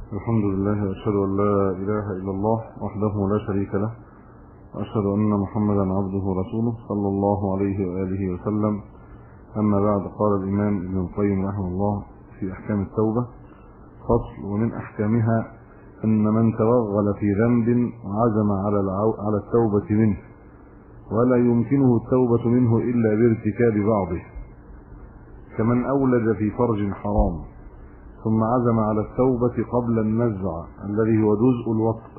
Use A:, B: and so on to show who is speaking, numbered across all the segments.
A: الحمد لله وأشهد أن لا إله إلا الله وحده لا شريك له، وأشهد أن محمدا عبده ورسوله صلى الله عليه وآله وسلم. أما بعد، قال الإمام ابن القيم رحمه الله في أحكام التوبة: فصل: ومن أحكامها أن من توغل في ذنب وعزم على التوبة منه ولا يمكنه التوبة منه إلا بارتكاب بعضه، كمن أولد في فرج حرام ثم عزم على التوبة قبل النزع الذي هو جزء الوطء،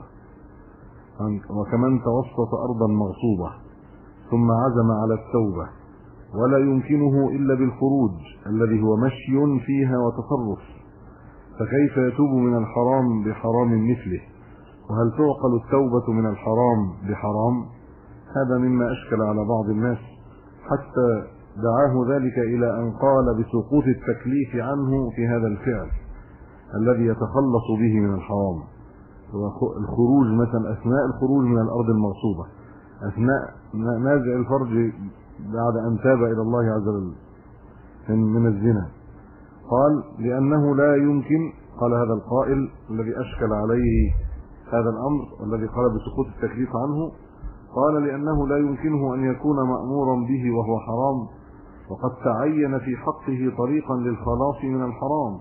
A: وكمن توسط أرضا مغصوبة ثم عزم على التوبة ولا يمكنه إلا بالخروج الذي هو مشي فيها وتصرف، فكيف يتوب من الحرام بحرام مثله؟ وهل تعقل التوبة من الحرام بحرام؟ هذا مما أشكل على بعض الناس، حتى دعاه ذلك إلى أن قال بسقوط التكليف عنه في هذا الفعل الذي يتخلص به من الحرام، الخروج مثلا أثناء الخروج من الأرض المغصوبة، أثناء نازع الفرج بعد أن تاب إلى الله عز وجل من الزنا. قال: لأنه لا يمكن، قال هذا القائل الذي أشكل عليه هذا الأمر والذي قال بسقوط التكليف عنه، قال: لأنه لا يمكنه أن يكون مأمورا به وهو حرام، وقد تعين في حقه طريقا للخلاص من الحرام،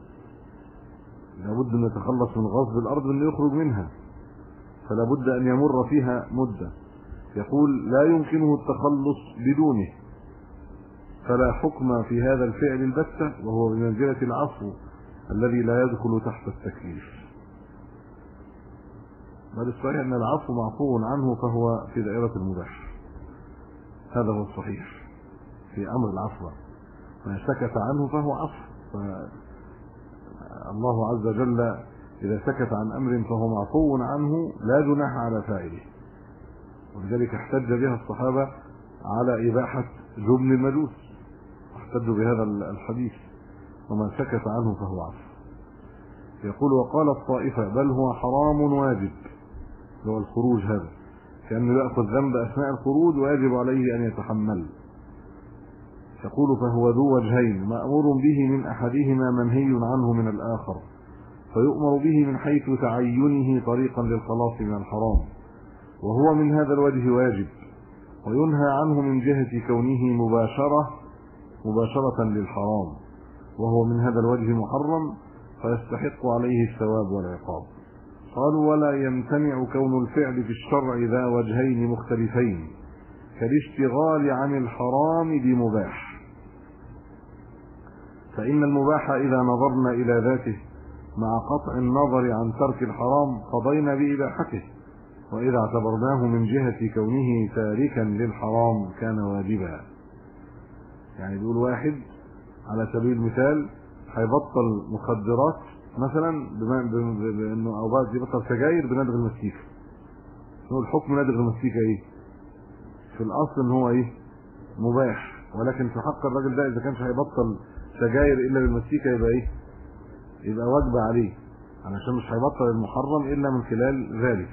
A: لابد أن يتخلص من غصب الأرض أن يخرج منها، فلا بد أن يمر فيها مدة. يقول: لا يمكنه التخلص بدونه، فلا حكم في هذا الفعل البتة، وهو بمنزلة العفو الذي لا يدخل تحت التكليف، بل الصحيح أن العفو معفو عنه فهو في دائرة المباح. هذا هو الصحيح في أمر العفو، ما سكت عنه فهو عفو، الله عز وجل إذا سكت عن أمر فهو معفو عنه لا جناح على فاعله، ولذلك احتج بها الصحابة على إباحة جبن المجوس، احتجوا بهذا الحديث: وما سكت عنه فهو عفو. يقول: وقال الطائفة: بل هو حرام واجب، هو الخروج هذا، كأنه يأخذ ذنب أثناء الخروج ويجب عليه أن يتحمل. يقول: فهو ذو وجهين، مأمور به من أحدهما منهي عنه من الآخر، فيؤمر به من حيث تعينه طريقا للخلاص من الحرام، وهو من هذا الوجه واجب، وينهى عنه من جهة كونه مباشرة للحرام، وهو من هذا الوجه محرم، فيستحق عليه الثواب والعقاب. قالوا: ولا يمتنع كون الفعل في الشرع ذا وجهين مختلفين، كالاشتغال عن الحرام بمباح، فإن المباح إذا نظرنا إلى ذاته مع قطع النظر عن ترك الحرام قضينا بإباحته، وإذا اعتبرناه من جهة كونه تاركا للحرام كان واجبا. يعني بيقول واحد على سبيل المثال هيبطل مخدرات مثلا بانه او بعد يبطل سجاير بندغ المسيكه، هو الحكم ندغ المسيكه ايه؟ في الاصل ان هو ايه؟ مباح، ولكن في حق الراجل ده اذا كانش هيبطل سجاير الا بالمسيكه يبقى ايه؟ يبقى واجب عليه، علشان مش هيبطل المحرم الا من خلال ذلك.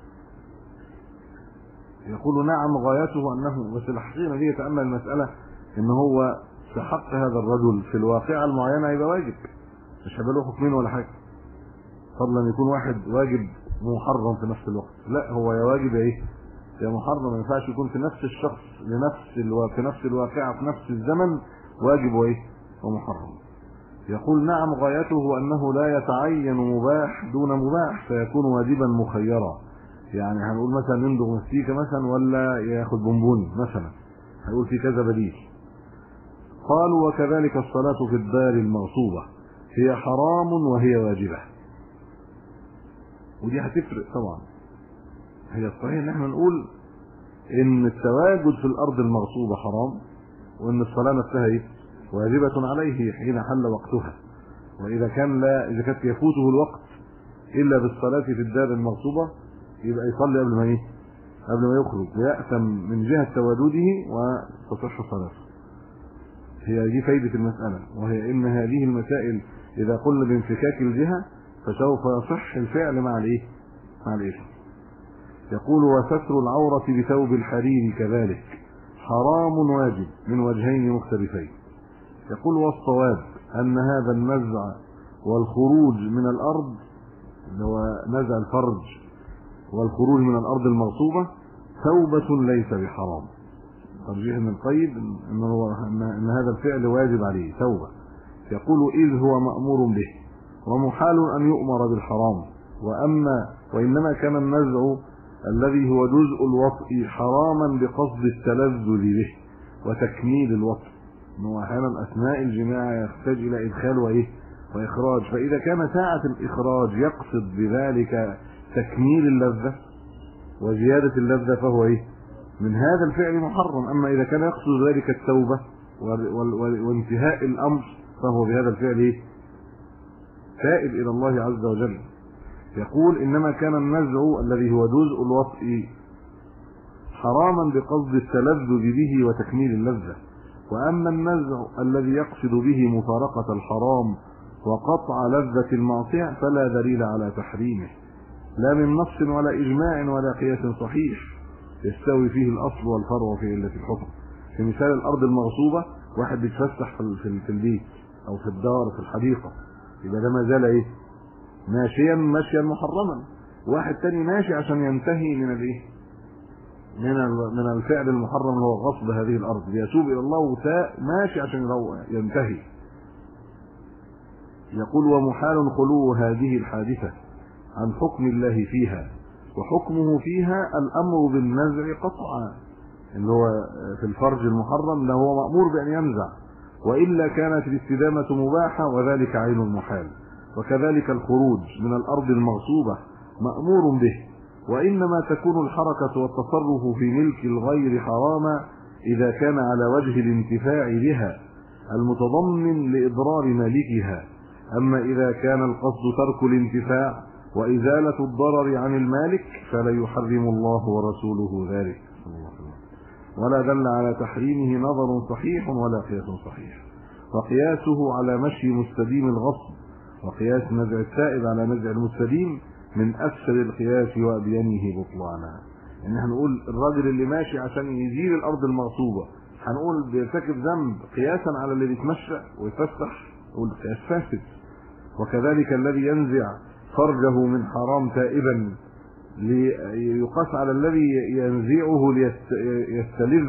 A: يقول: نعم غايته انه، بس الحقيقه دي يتامل المساله ان هو في حق هذا الرجل في الواقعه المعينه يبقى واجب، مش هيبقى له حكمين ولا حاجه، فضلا يكون واحد واجب محرم في نفس الوقت، لا هو يا واجب يا ايه؟ يا محرم. ما ينفعش يكون في نفس الشخص في نفس الواقعه في نفس الزمن واجب وايه؟ ومحرم. يقول: نعم غايته انه لا يتعين مباح دون مباح، فيكون واجبا مخيرا. يعني هنقول مثلا يندغ مسيكه مثلا ولا ياخد بونبوني مثلا، هيقول في كذا بديل. قالوا: وكذلك الصلاه في الدار المغصوبه هي حرام وهي واجبة. ودي هتفرق طبعا. هي الصحيح ان احنا نقول ان التواجد في الارض المغصوبة حرام، وان الصلاة نفسها ايه؟ واجبة عليه حين حل وقتها، واذا كانت يفوته الوقت الا بالصلاة في الدار المغصوبة يبقى يصلي قبل ما يخرج، ويأثم من جهة تواجده وتصح صلاته. هي دي فايدة المسألة، وهي ان هذه المسائل إذا قلنا بانفكاك الجهة فسوف يصح الفعل مع الإثم. يقول: وستر العورة بثوب الحرير كذلك حرام واجب من وجهين مختلفين. يقول: والصواب أن هذا النزع والخروج من الأرض اللي هو نزع الفرج والخروج من الارض المغصوبه توبه ليس بحرام. ترجيح ابن القيم ان هذا الفعل واجب عليه توبه. يقول اذ هو مأمور به ومحال ان يؤمر بالحرام. وانما كان النزع الذي هو جزء الوطء حراما بقصد التلذذ به وتكميل الوطء، انه احيانا اثناء الجماع يحتاج الى ادخال واخراج، فاذا كان ساعة الاخراج يقصد بذلك تكميل اللذة وزيادة اللذة فهو من هذا الفعل محرم. اما اذا كان يقصد ذلك التوبة وانتهاء الامر فهو بهذا الفعل تائب الى الله عز وجل. يقول انما كان النزع الذي هو جزء الوطء حراما بقصد التلذذ به وتكميل اللذة. واما النزع الذي يقصد به مفارقة الحرام وقطع لذة المعصية فلا دليل على تحريمه لا من نص ولا اجماع ولا قياس صحيح يستوي فيه الاصل والفرع في علة الحكم. في مثال الارض المغصوبة واحد بيتفسح في البيت او في الدار في الحديقة، يبقى ده ما زال ماشيا محرما. واحد تاني ماشي عشان ينتهي من الفعل المحرم اللي هو غصب هذه الارض، يتوب الى الله ماشي عشان ينتهي. يقول ومحال خلو هذه الحادثة عن حكم الله فيها، وحكمه فيها الامر بالنزع قطعا، اللي هو في الفرج المحرم ده هو مأمور بأن ينزع، وإلا كانت الاستدامة مباحة وذلك عين المحال. وكذلك الخروج من الأرض المغصوبة مأمور به، وإنما تكون الحركة والتصرف في ملك الغير حراما إذا كان على وجه الانتفاع بها المتضمن لإضرار مالكها. أما إذا كان القصد ترك الانتفاع وإزالة الضرر عن المالك فلا يحرم الله ورسوله ذلك، ولا دل على تحريمه نظر صحيح ولا قياس صحيح. وقياسه على مشي مستديم الغصب، وقياس نزع التائب على نزع المستديم من أفسد القياس وأبينه بطلانا. إن هنقول الراجل اللي ماشي عشان يزيل الأرض المغصوبة هنقول بيرتكب ذنب قياسا على اللي بيتمشى ويفسح، نقول قياس فاسد. وكذلك الذي ينزع فرجه من حرام تائبا ليقاس على الذي ينزعه ليستلذ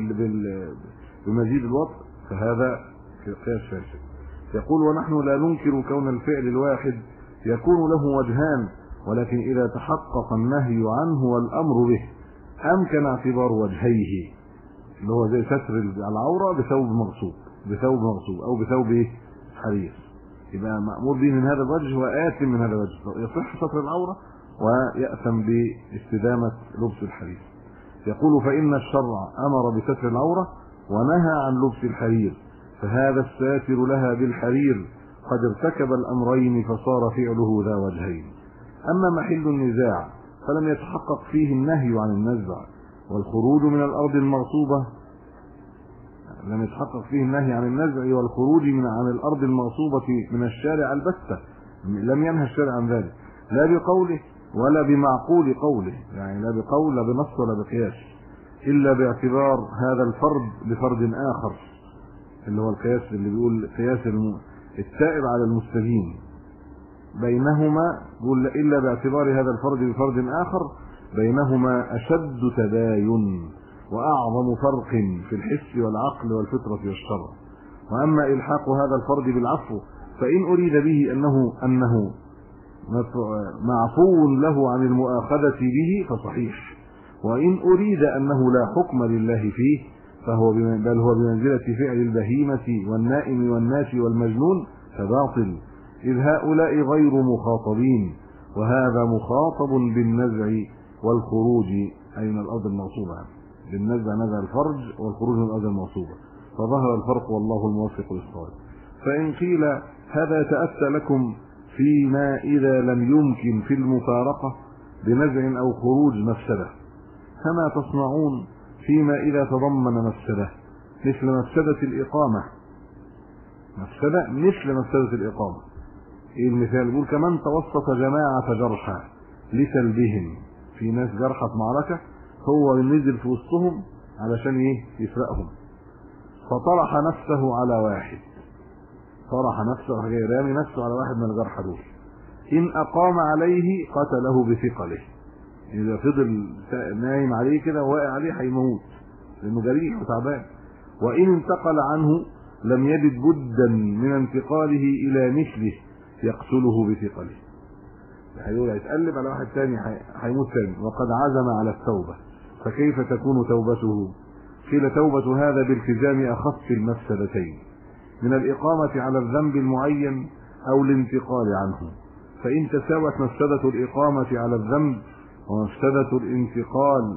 A: بمزيد الوطء، فهذا قياس فاسد. يقول ونحن لا ننكر كون الفعل الواحد يكون له وجهان، ولكن إذا تحقق النهي عنه والأمر به أمكن اعتبار وجهيه، اللي هو زي ستر العورة بثوب مغصوب أو بثوب حرير، يبقى مأمور به من هذا الوجه وآثم من هذا الوجه، يصح ستر العورة ويأثم باستدامة لبس الحرير. يقول فإن الشرع أمر بستر العورة ونهى عن لبس الحرير، فهذا الساتر لها بالحرير قد ارتكب الأمرين فصار فعله ذا وجهين. أما محل النزاع فلم يتحقق فيه النهي عن النزع والخروج من الأرض المغصوبة، لم يتحقق فيه النهي عن النزع والخروج عن الأرض المغصوبة من الشارع البتة، لم ينهى الشارع عن ذلك لا بقوله ولا بمعقول قوله، يعني لا بقول لا بنص ولا بقياس، إلا باعتبار هذا الفرد بفرد آخر، اللي هو القياس اللي بيقول قياس التائب على المستدين بينهما، يقول إلا باعتبار هذا الفرد بفرد آخر بينهما أشد تباين وأعظم فرق في الحس والعقل والفطرة والشرع. وأما إلحاق هذا الفرد بالعفو فإن أريد به أنه معفو له عن المؤاخذة به فصحيح، وإن أريد أنه لا حكم لله فيه بل هو بمنزلة فعل البهيمة والنائم والناسي والمجنون فباطل، إذ هؤلاء غير مخاطبين، وهذا مخاطب بالنزع والخروج أي من الأرض المغصوبة، بالنزع نزع الفرج والخروج من الأرض المغصوبة، فظهر الفرق والله الموفق للصواب. فإن قيل هذا يتأتى لكم فيما إذا لم يمكن في المفارقة بنزع أو خروج مفسدة، كما تصنعون فيما إذا تضمن مفسدة مثل مفسدة الإقامة، مفسدة مثل مفسدة الإقامة. إيه المثال؟ يقول كمان توسط جماعة جرحى لسلبهم، في ناس جرحى في معركة هو نزل في وسطهم علشان يسرقهم، فطرح نفسه على واحد، طرح نفسه رامي نفسه على واحد من الجرحى دول، إن أقام عليه قتله بثقله، إذا فضل نايم عليه كده وواقع عليه هيموت لأنه جريح وتعبان. وإن انتقل عنه لم يجد بدا من انتقاله إلى مثله يقتله بثقله. هيقول هيتقلب على واحد ثاني هيموت ثاني وقد عزم على التوبة، فكيف تكون توبته؟ قيل توبة هذا بالتزام أخف المفسدتين من الإقامة على الذنب المعين أو الانتقال عنه، فإن تساوت مفسدة الإقامة على الذنب ومفسدة الانتقال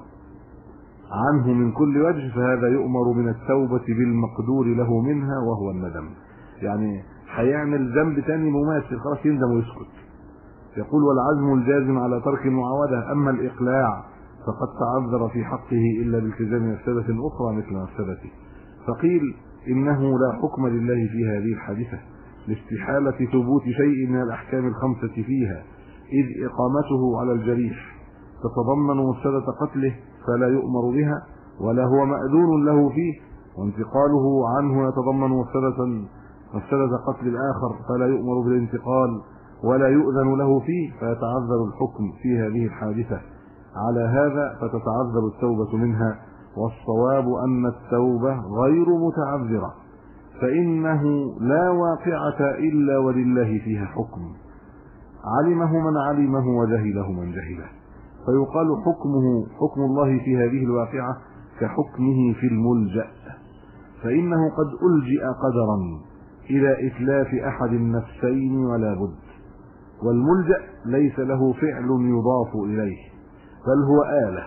A: عنه من كل وجه فهذا يؤمر من التوبة بالمقدور له منها وهو الندم. يعني هيعمل ذنب تاني مماثل خلاص يندم ويسكت. يقول والعزم الجازم على ترك المعاودة. أما الإقلاع فقد تعذر في حقه إلا بالتزام مفسدة أخرى مثل مفسدته. فقيل إنه لا حكم لله في هذه الحادثة لاستحالة ثبوت شيء من الأحكام الخمسة فيها، إذ إقامته على الجريح تتضمن مفسدة قتله فلا يؤمر بها ولا هو مأذون له فيه، وانتقاله عنه يتضمن مفسدة قتل الآخر فلا يؤمر بالانتقال ولا يؤذن له فيه، فيتعذر الحكم في هذه الحادثة. على هذا فتتعذر التوبة منها، والصواب أن التوبة غير متعذرة، فإنه لا واقعة إلا ولله فيها حكم، علمه من علمه وجهله من جهله، فيقال حكم الله في هذه الواقعة كحكمه في الملجأ، فإنه قد ألجئ قدرا إلى إتلاف أحد النفسين ولا بد، والملجأ ليس له فعل يضاف إليه بل هو آلة.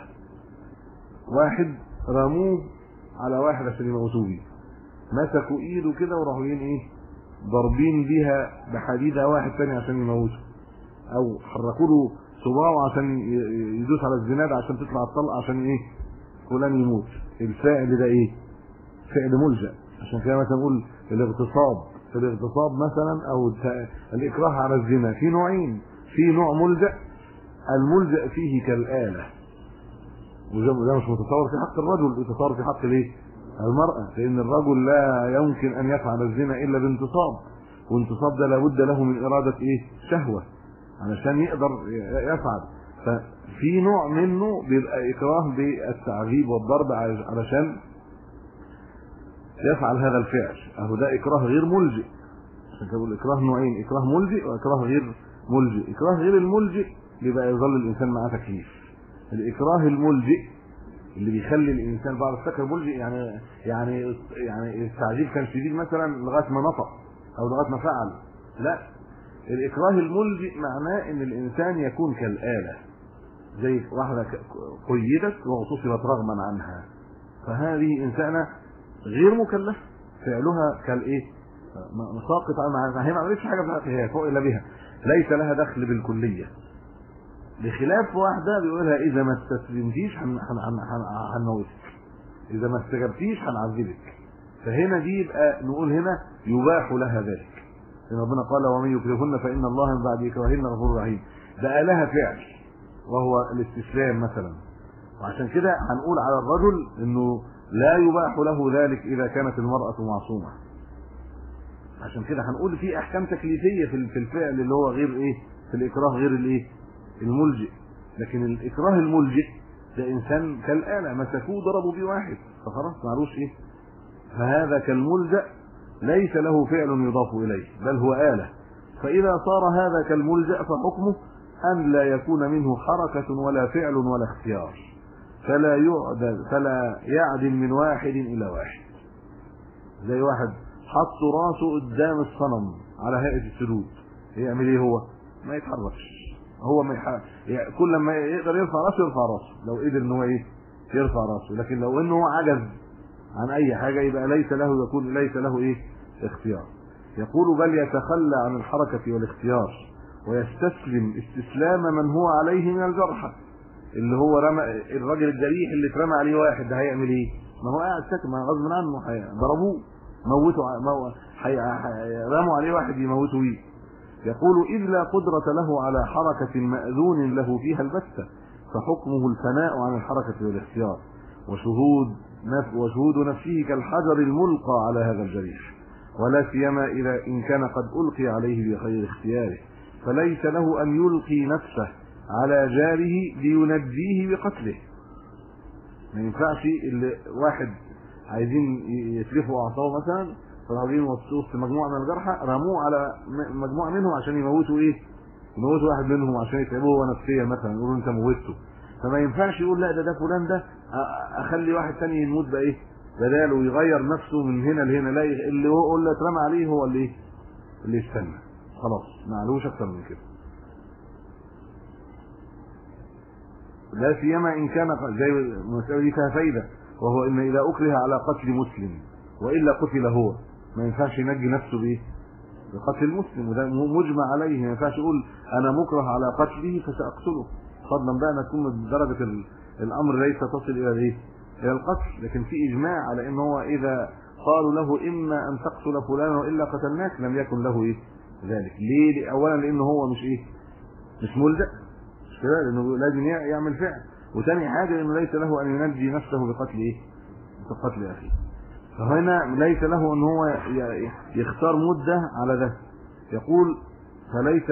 A: واحد رموه على واحد عشان يموتوه بيه، مسكوا ايده كده وراحوا ضاربين بيها بحديدة واحد تاني عشان يموته، او حركوا له صباعه عشان يدوس على الزناد عشان تطلع الطلقه عشان فلان يموت. الفاعل ده فعل ملجأ. عشان كده مثلا نقول الاغتصاب مثلا او الاكراه على الزنا في نوعين، في نوع ملجأ الملجأ فيه كالآلة، وده مش متصور في حق الرجل، متصور في حق المرأة، لأن الرجل لا يمكن أن يفعل الزنا إلا بانتصاب، وانتصاب ده لابد له من إرادة شهوة علشان يقدر يفعل. ففي نوع منه بيبقى إكراه بالتعذيب والضرب علشان يفعل هذا الفعل، أهو ده إكراه غير ملجئ. عشان كده بقول إكراه نوعين، إكراه ملجئ وإكراه غير ملجئ. إكراه غير الملجئ بيبقى يظل الإنسان معاه تكليف. الإكراه الملجئ اللي بيخلي الإنسان بعد السكر ملجئ، يعني التعذيب كان شديد مثلا لغاية ما نطق أو لغاية ما فعل، لا، الإكراه الملجئ معناه إن الإنسان يكون كالآلة، زي واحدة قيدت واغتصبت رغما عنها، فهذه إنسانة غير مكلفة، فعلها مساقط عنها، هي ما عملتش حاجة بتاعتها، هي فوق إلا بها، ليس لها دخل بالكلية. بخلاف واحدة بيقولها إذا ما استسلمتيش هنموتك، إذا ما استجبتيش هنعذبك، فهنا دي يبقى نقول هنا يباح لها ذلك، لأن ربنا قال ومن يكرهن فإن الله من بعد إكراههن غفور رحيم، بقى لها فعل وهو الاستسلام مثلا. وعشان كده هنقول على الرجل إنه لا يباح له ذلك إذا كانت المرأة معصومة. عشان كده هنقول في أحكام تكليفية في الفعل اللي هو غير في الإكراه غير الملجئ. لكن الإكراه الملجئ ده إنسان كالآلة، مسكوه ضربوا بيه واحد فخلاص معلوش فهذا كالملجأ ليس له فعل يضاف إليه بل هو آلة. فإذا صار هذا كالملجأ فحكمه أن لا يكون منه حركة ولا فعل ولا اختيار، فلا يعدل من واحد إلى واحد. زي واحد حط راسه قدام الصنم على هيئة السجود، يعمل هو ما يتحركش، هو يعني كل ما يقدر يرفع راسه لو قدر ان هو يرفع راسه، لكن لو انه عجز عن اي حاجه يبقى ليس له اختيار. يقول بل يتخلى عن الحركه والاختيار ويستسلم استسلام من هو عليه من الجرحى، اللي هو رمى الراجل الجريح اللي اترمى عليه واحد، ده هيعمل ما هو قاعد ساكت، ما غصب عنه ضربوه موتوا رموا عليه واحد يموتوا بيه. يقول إذ لا قدرة له على حركة مأذون له فيها البتة، فحكمه الفناء عن الحركة والاختيار، وشهود نفسه كالحجر الملقى على هذا الجريح، ولا سيما إن كان قد ألقي عليه بخير اختياره، فليس له أن يلقي نفسه على جاره لينجيه بقتله. ما ينفعش اللي واحد عايزين يتلفوا أعصابه مثلا، فراجعين وسط مجموعة من الجرحى رموه على مجموعة منهم عشان يموتوا يموتوا واحد منهم عشان يتعبوه هو نفسيا مثلا، يقولوا انت موتته. فما ينفعش يقول لا ده فلان ده اخلي واحد ثاني يموت بداله ويغير نفسه من هنا لهنا، لا اللي هو اللي اترمى عليه هو اللي يستنى خلاص، ما علوش اكتر من كده. لا سيما ان كان زي المسألة دي فيها فايدة، وهو ان اذا اكره على قتل مسلم والا قتل هو، ما ينفعش ينجي نفسه بقتل المسلم، وده مجمع عليه. ما ينفعش يقول انا مكره على قتله فساقتله، فضلا بقى ان تكون درجة الامر ليس تصل الى القتل، لكن في اجماع على ان هو اذا قالوا له اما ان تقتل فلانا والا قتلناك لم يكن له ذلك. ليه؟ اولا لانه هو مش ملزم، مش كده، لانه لازم يعمل فعل، وثاني حاجه انه ليس له ان ينجي نفسه بقتل اخيه. فهنا ليس له ان هو يختار مده على ده. يقول فليس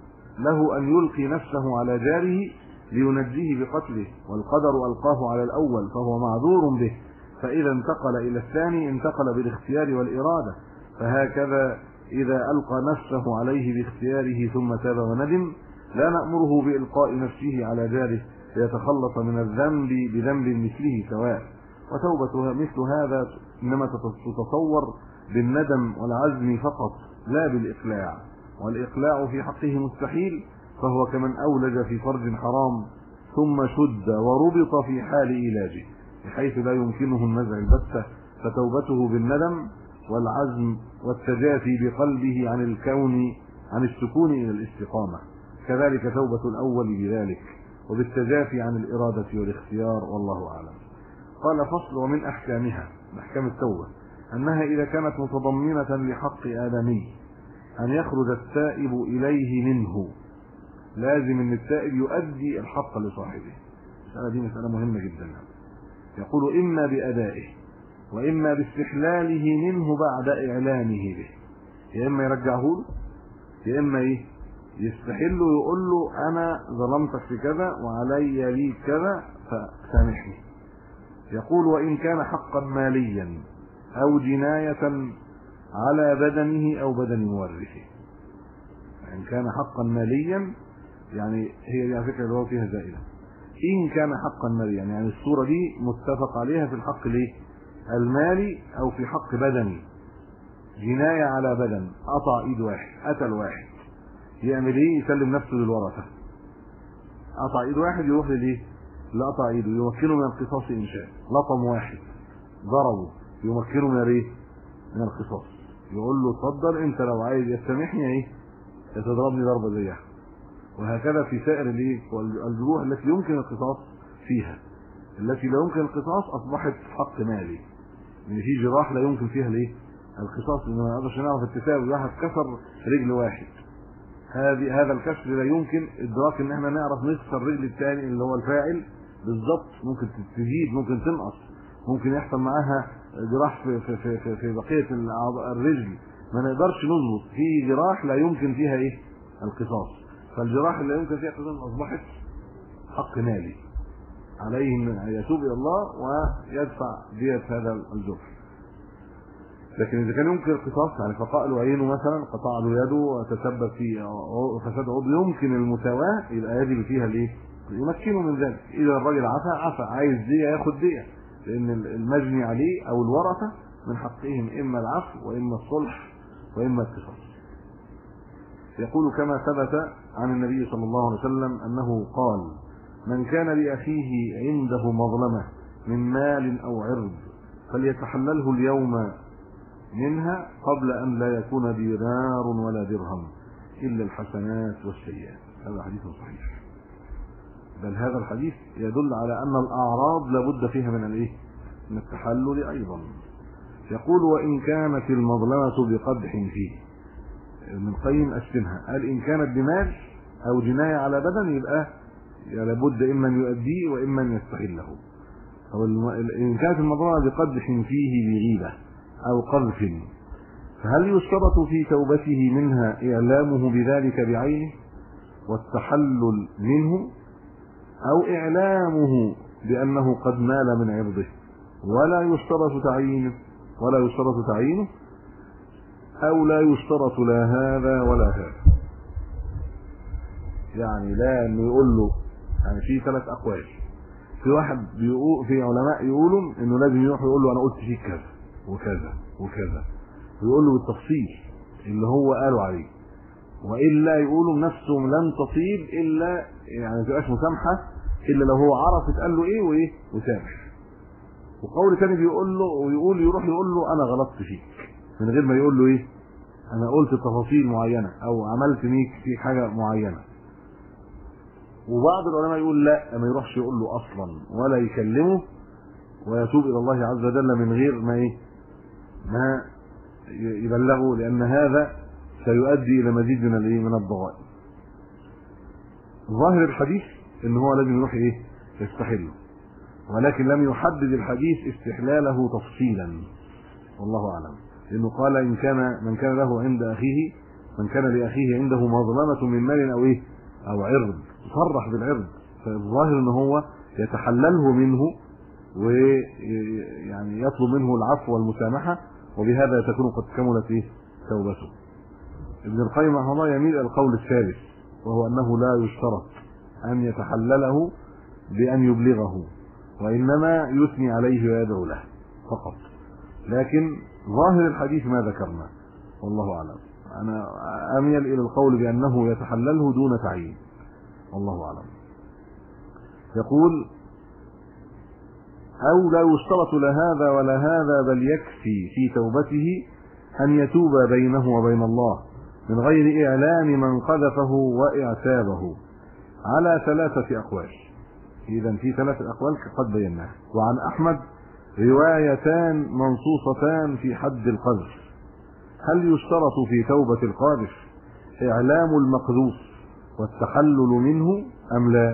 A: له ان يلقي نفسه على جاره لينجيه بقتله، والقدر القاه على الاول فهو معذور به، فاذا انتقل الى الثاني انتقل بالاختيار والاراده. فهكذا اذا القى نفسه عليه باختياره ثم تاب وندم لا نأمره بإلقاء نفسه على جاره ليتخلص من الذنب بذنب مثله سواء. وتوبة مثل هذا إنما تتصور بالندم والعزم فقط لا بالإقلاع، والإقلاع في حقه مستحيل، فهو كمن أولج في فرج حرام ثم شد وربط في حال إيلاجه بحيث لا يمكنه النزع البتة، فتوبته بالندم والعزم والتجافي بقلبه عن السكون إلى الاستقامة. كذلك توبة الأول بذلك وبالتجافي عن الإرادة والاختيار، والله أعلم. قال فصل: ومن أحكامها، أحكام التوبة، أنها إذا كانت متضمنة لحق آدمي أن يخرج التائب إليه منه، لازم أن التائب يؤدي الحق لصاحبه. دي مسألة مهمة جدا. يقول إما بأدائه وإما باستحلاله منه بعد إعلانه به، يا إما يرجعه له يا إما يستحله ويقول له أنا ظلمتك في كذا وعلي لي كذا فسامحني. يقول: وإن كان حقا ماليا أو جناية على بدنه أو بدن مورثه. إن كان حقا ماليا، يعني هي دي على فكرة اللي هو فيها زائدة. إن كان حقا ماليا يعني الصورة دي متفق عليها في الحق المالي أو في حق بدني. جناية على بدن، قطع إيد واحد، قتل واحد، يعمل إيه؟ يسلم نفسه للورثة. قطع إيد واحد يروح لقطع إيده، يمكنه من القصاص إن شاء. لطم واحد، ضربه، يمكنه من القصاص. يقول له اتفضل انت لو عايز يسامحني تضربني ضربة زيها. وهكذا في سائر الجروح التي يمكن القصاص فيها. التي لا يمكن القصاص أصبحت حق مالي. يعني في جراح لا يمكن فيها القصاص، لأنه ما يقدرش نعرف التساوي. واحد كسر رجل واحد، هذا الكسر لا يمكن إدراك إن احنا نعرف نكسر رجل الثاني اللي هو الفاعل بالضبط. ممكن تزيد، ممكن تنقص، ممكن يحصل معاها جراح في بقية الرجل، ما نقدرش نظبط. في جراح لا يمكن فيها القصاص. فالجراح اللي يمكن فيها القصاص أصبحت حق مالي، عليه أن يتوب إلى الله ويدفع دية هذا الجرح. لكن إذا كان يمكن القصاص، يعني فقاء له عينه مثلا، قطع له يده وتسبب في فساد عضو، يمكن المساواة، يبقى يجب فيها يمكنه من ذلك. إذا الراجل عفى، عايز دية ياخد دية، لأن المجني عليه أو الورثة من حقهم إما العفو وإما الصلح وإما القصاص. يقول: كما ثبت عن النبي صلى الله عليه وسلم أنه قال: من كان لأخيه عنده مظلمة من مال أو عرض فليتحلله اليوم منها قبل أن لا يكون دينار ولا درهم إلا الحسنات والسيئات. هذا حديث صحيح، بل هذا الحديث يدل على أن الأعراض لابد فيها من التحلل أيضا. يقول: وإن كانت المظلمة بقدح فيه. ابن القيم أسلمها، قال: إن كانت بمال أو جناية على بدن يبقى لابد إما أن يؤديه وإما أن يستحله. أو إن كانت المظلمة بقدح فيه بغيبة أو قذف، فهل يشترط في توبته منها إعلامه بذلك بعينه والتحلل منه، أو إعلامه بأنه قد مال من عرضه ولا يشترط تعيينه، أو لا يشترط لا هذا ولا هذا. يعني لا انه يقول له، يعني في 3 أقوال. في واحد بيقول، في علماء يقولوا انه لازم يروح يقول له انا قلت فيك كذا وكذا وكذا، ويقول له بالتفصيل اللي هو قالوا عليه، والا يقولوا نفسه لن تصيب الا، يعني ما تبقاش مسامحه الا لو هو عرف اتقال له ايه وايه وسامح. وقول ثاني بيقول له ويقول يروح يقول له انا غلطت فيك من غير ما يقول له ايه، انا قلت تفاصيل معينه او عملت فيك حاجه معينه. وبعض العلماء يقول لا، ما يروحش يقول له اصلا ولا يكلمه، ويتوب الى الله عز وجل من غير ما ايه، ما يبلغه، لان هذا سيؤدي الى مزيد من الايه، من الضغائن. ظاهر الحديث ان هو لازم يروح ايه، يستحله، ولكن لم يحدد الحديث استحلاله تفصيلا، والله اعلم. لانه قال ان كان من كان له عند اخيه، من كان لاخيه عنده مظلمه من مال او ايه، او عرض، صرح بالعرض، فالظاهر ان هو يتحلله منه ويعني يطلب منه العفو والمسامحه، وبهذا تكون قد كملت ايه، توبته. ابن القيم رحمه الله يميل الى القول الثالث، وهو انه لا يشترط ان يتحلله بان يبلغه، وانما يثني عليه ويدعو له فقط. لكن ظاهر الحديث ما ذكرنا، والله اعلم. انا اميل الى القول بانه يتحلله دون تعيين، والله اعلم. يقول او لا يشترط لا هذا ولا هذا، بل يكفي في توبته ان يتوب بينه وبين الله من غير اعلام من قذفه واعتابه، على 3 أقوال. اذا في 3 أقوال قد بيناها. وعن احمد روايتان منصوصتان في حد القذف: هل يشترط في توبة القاذف إعلام المقذوف والتحلل منه أم لا؟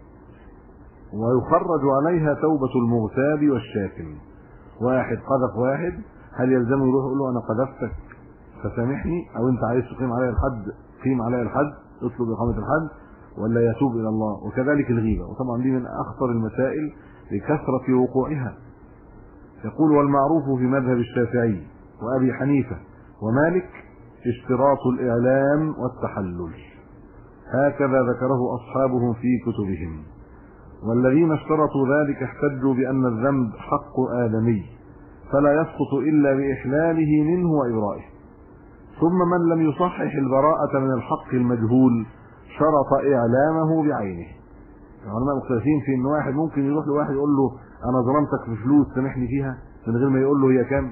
A: ويخرج عليها توبة المغتاب والشاتم. واحد قذف واحد، هل يلزمه يروح يقول له أنا قذفتك فسامحني، أو أنت عايز تقيم علي الحد قيم علي الحد، اطلب إقامة الحد، ولا يتوب إلى الله؟ وكذلك الغيبة، وطبعا دي من أخطر المسائل لكثرة وقوعها. يقول والمعروف في مذهب الشافعي وأبي حنيفة ومالك اشتراط الإعلام والتحلل، هكذا ذكره أصحابهم في كتبهم. والذين اشترطوا ذلك احتجوا بأن الذنب حق آدمي فلا يسقط إلا بإحلاله منه وإبرائه. ثم من لم يصحح البراءة من الحق المجهول شرط إعلامه بعينه. العلماء مختلفين في ان واحد ممكن يروح لواحد يقول له انا ظلمتك في فلوس سامحني فيها من غير ما يقول له هي كام،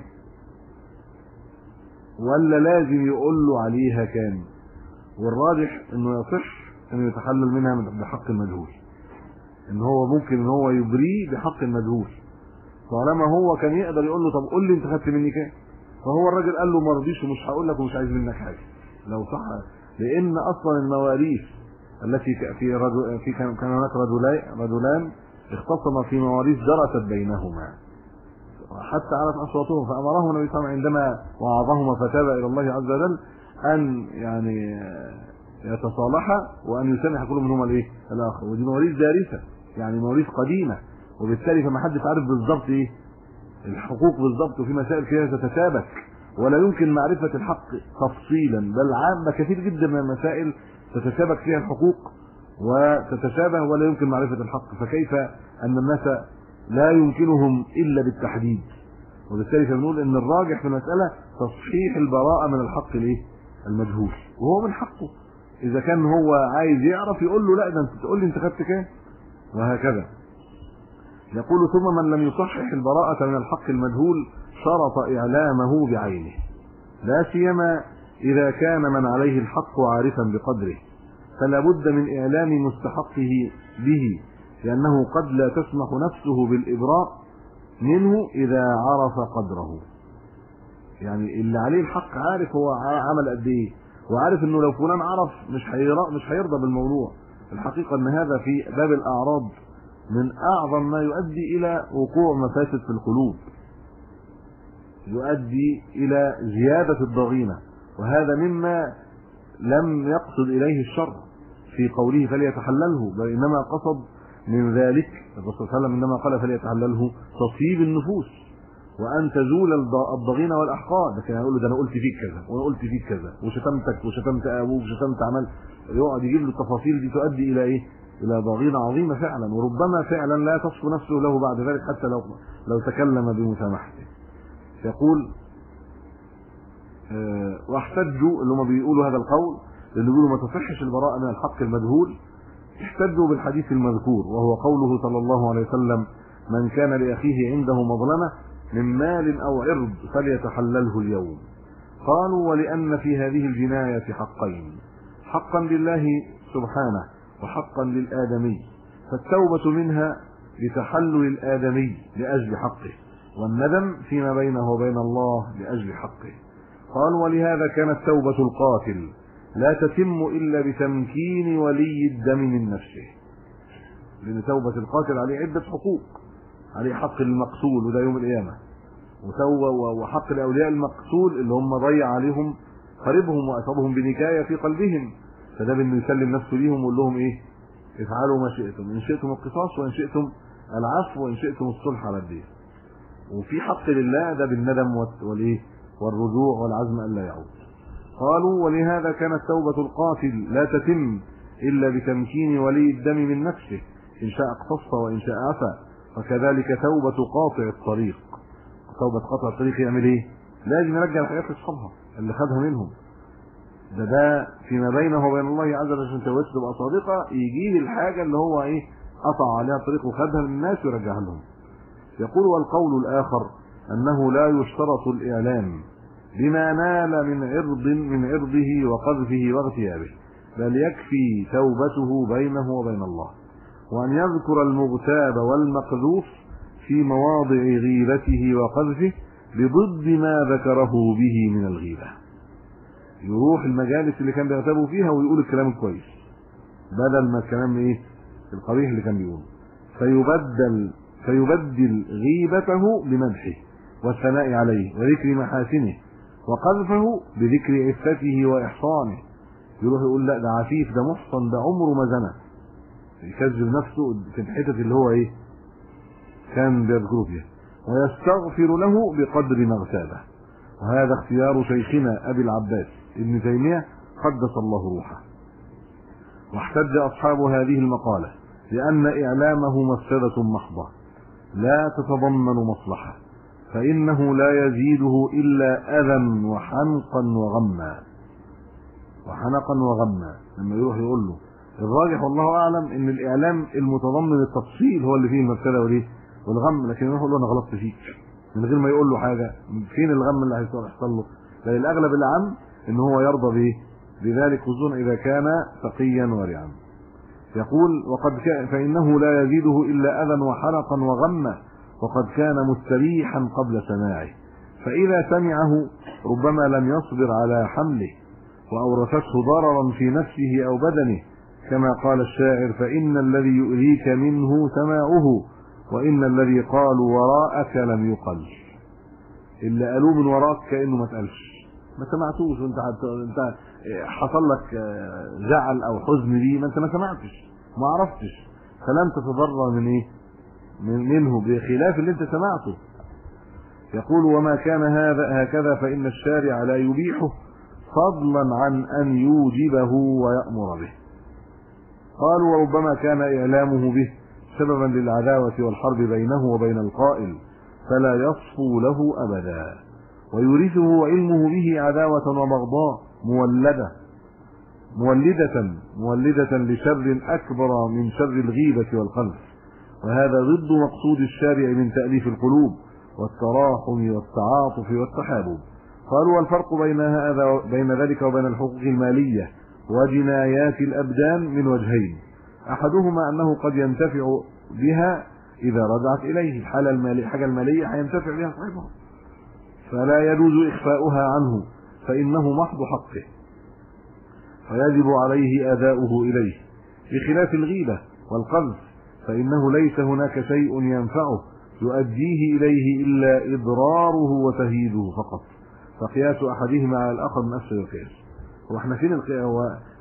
A: ولا لازم يقول له عليها كام. والراجح انه يصح انه يتحلل منها بحق المجهول، ان هو ممكن ان هو يبريه بحق المجهول، طالما هو كان يقدر يقول له طب قول لي انت خدت مني كام، فهو الراجل قال له ما رضيش ومش هقول لك ومش عايز منك حاجه لو صح. لان اصلا المواريث التي في كان هناك رجلان اختصما في مواريث درست بينهما حتى علت اصواتهم، فامرهم النبي صلى الله عليه وسلم عندما وعظهما فتاب الى الله عز وجل ان يعني يتصالحا وان يسامح كل منهما الايه الاخر. ودي مواريث دارسه، يعني مواريث قديمه، وبالتالي فما حدش عارف بالظبط ايه الحقوق بالظبط، وفي مسائل فيها تتشابك ولا يمكن معرفه الحق تفصيلا، بل عامه كثير جدا من المسائل تتشابك فيها الحقوق وتتشابه ولا يمكن معرفة الحق، فكيف أن الناس لا يمكنهم إلا بالتحديد. وبالتالي فبنقول إن الراجح في المسألة تصحيح البراءة من الحق الايه المجهول، وهو من حقه إذا كان هو عايز يعرف يقول له لا ده أنت تقول لي أنت خدت كام، وهكذا. يقول ثم من لم يصحح البراءة من الحق المجهول شرط إعلامه بعينه، لا سيما إذا كان من عليه الحق عارفا بقدره، فلا بد من إعلام مستحقه به، لأنه قد لا تسمح نفسه بالإبراء منه إذا عرف قدره. يعني اللي عليه الحق عارف هو عمل قد إيه، وعارف إنه لو فلان عرف مش هيرضى بالموضوع. الحقيقة إن هذا في باب الأعراض من أعظم ما يؤدي إلى وقوع مفاسد في القلوب، يؤدي إلى زيادة الضغينة، وهذا مما لم يقصد إليه الشرع. في قوله فليتحلله، بل انما قصد من ذلك الرسول صلى الله عليه وسلم انما قال فليتحلله تصيب النفوس وان تزول الضغين والاحقاد. لكن هيقول له ده انا قلت فيك كذا وانا قلت فيك كذا وشتمتك وشتمت ابوك وشتمت عمل، يقعد يجيب له التفاصيل دي تؤدي الى ايه؟ الى ضغينه عظيمه فعلا، وربما فعلا لا تصف نفسه له بعد ذلك حتى لو تكلم بمسامحته. يقول واحتجوا اللي هم بيقولوا هذا القول اللي بيقولوا ما تصحش البراءه من الحق المجهول، احتجوا بالحديث المذكور وهو قوله صلى الله عليه وسلم من كان لاخيه عنده مظلمه من مال او عرض فليتحلله اليوم. قالوا ولان في هذه الجنايه حقين، حقا لله سبحانه وحقا للآدمي، فالتوبة منها لتحلل الآدمي لأجل حقه، والندم فيما بينه وبين الله لأجل حقه. قال ولهذا كانت توبة القاتل لا تتم إلا بتمكين ولي الدم من نفسه، لأن توبة القاتل عليه عدة حقوق، عليه حق المقتول وده يوم القيامة، وحق الأولياء المقتول اللي هم ضيع عليهم قريبهم وأصابهم بنكاية في قلبهم، فده بانه يسلم نفسه ليهم ويقول لهم ايه؟ افعلوا ما شئتم، ان شئتم القصاص وان شئتم العفو وان شئتم الصلح على الدين. وفي حق لله ده بالندم والايه؟ والرجوع والعزم الا يعود. قالوا ولهذا كانت توبة القاتل لا تتم الا بتمكين ولي الدم من نفسه، ان شاء اقتص وان شاء عفا، وكذلك توبة قاطع الطريق. توبة قاطع الطريق يعمل ايه؟ لازم يرجع الحاجات لاصحابها اللي خدها منهم، ده فيما بينه وبين الله عز وجل عشان توبته تبقى صادقه، يجيب الحاجه اللي هو ايه؟ قطع عليها الطريق وخدها من الناس ويرجعها لهم. يقول والقول الاخر انه لا يشترط الاعلام بما نال من عرضه وقذفه واغتيابه، بل يكفي توبته بينه وبين الله، وان يذكر المغتاب والمقذوف في مواضع غيبته وقذفه بضد ما ذكره به من الغيبه، يروح المجالس اللي كان بيغتابوا فيها ويقول الكلام الكويس بدل ما الكلام ايه القبيح اللي كان بيقوله، فيبدل غيبته بمدحه والثناء عليه وذكر محاسنه، وقذفه بذكر عفته واحصانه، يروح يقول لا ده عفيف ده محصن ده عمره ما زنى، يكذب نفسه في الحتة اللي هو ايه كان بيذكره فيها، ويستغفر له بقدر ما اغتابه. وهذا اختيار شيخنا ابي العباس ابن تيمية قدس الله روحه. واحتج اصحاب هذه المقالة لان اعلامه مفسدة محضة لا تتضمن مصلحة، فانه لا يزيده الا اذى وحنقا وغما. لما يروح يقول له الراجح والله اعلم ان الاعلام المتضمن التفصيل هو اللي فيه المفسدة والغم، لكن يروح يقول له انا غلطت فيك من غير ما يقول له حاجة، فين الغم اللي هيحصل له؟ بل الاغلب العام ان هو يرضى به بذلك، خصوصا اذا كان تقيا ورعا. يقول فانه لا يزيده الا اذى وحرقا وغما، وقد كان مستريحا قبل سماعه، فاذا سمعه ربما لم يصبر على حمله واورثته ضررا في نفسه او بدنه، كما قال الشاعر فان الذي يؤذيك منه سماعه وان الذي قالوا وراءك لم يقل. اللي قالوه من وراك كانه ما اتقالش، ما سمعتوش، وانت حصل لك زعل او حزن ليه ما انت ما سمعتش ما عرفتش، فلم تتضرر من ايه منه بخلاف اللي انت سمعته. يقول وما كان هكذا فان الشارع لا يبيحه فضلا عن ان يوجبه ويأمر به. قالوا وربما كان اعلامه به سببا للعداوة والحرب بينه وبين القائل فلا يصفو له ابدا، ويورثه علمه به عداوة وبغضاء مولدة لشر أكبر من شر الغيبة والقذف، وهذا ضد مقصود الشارع من تأليف القلوب والتراحم والتعاطف والتحابب. قالوا والفرق بين ذلك وبين الحقوق المالية وجنايات الأبدان من وجهين، أحدهما أنه قد ينتفع بها إذا رجعت إليه، الحاجة المالية هينتفع بها صاحبها فلا يجوز إخفاؤها عنه فإنه محض حقه فيجب عليه أداؤه إليه، بخلاف الغيبة والقذف فإنه ليس هناك شيء ينفعه يؤديه إليه إلا إضراره وتهييده فقط، فقياس أحدهما على الآخر من أفسد القياس. واحنا فين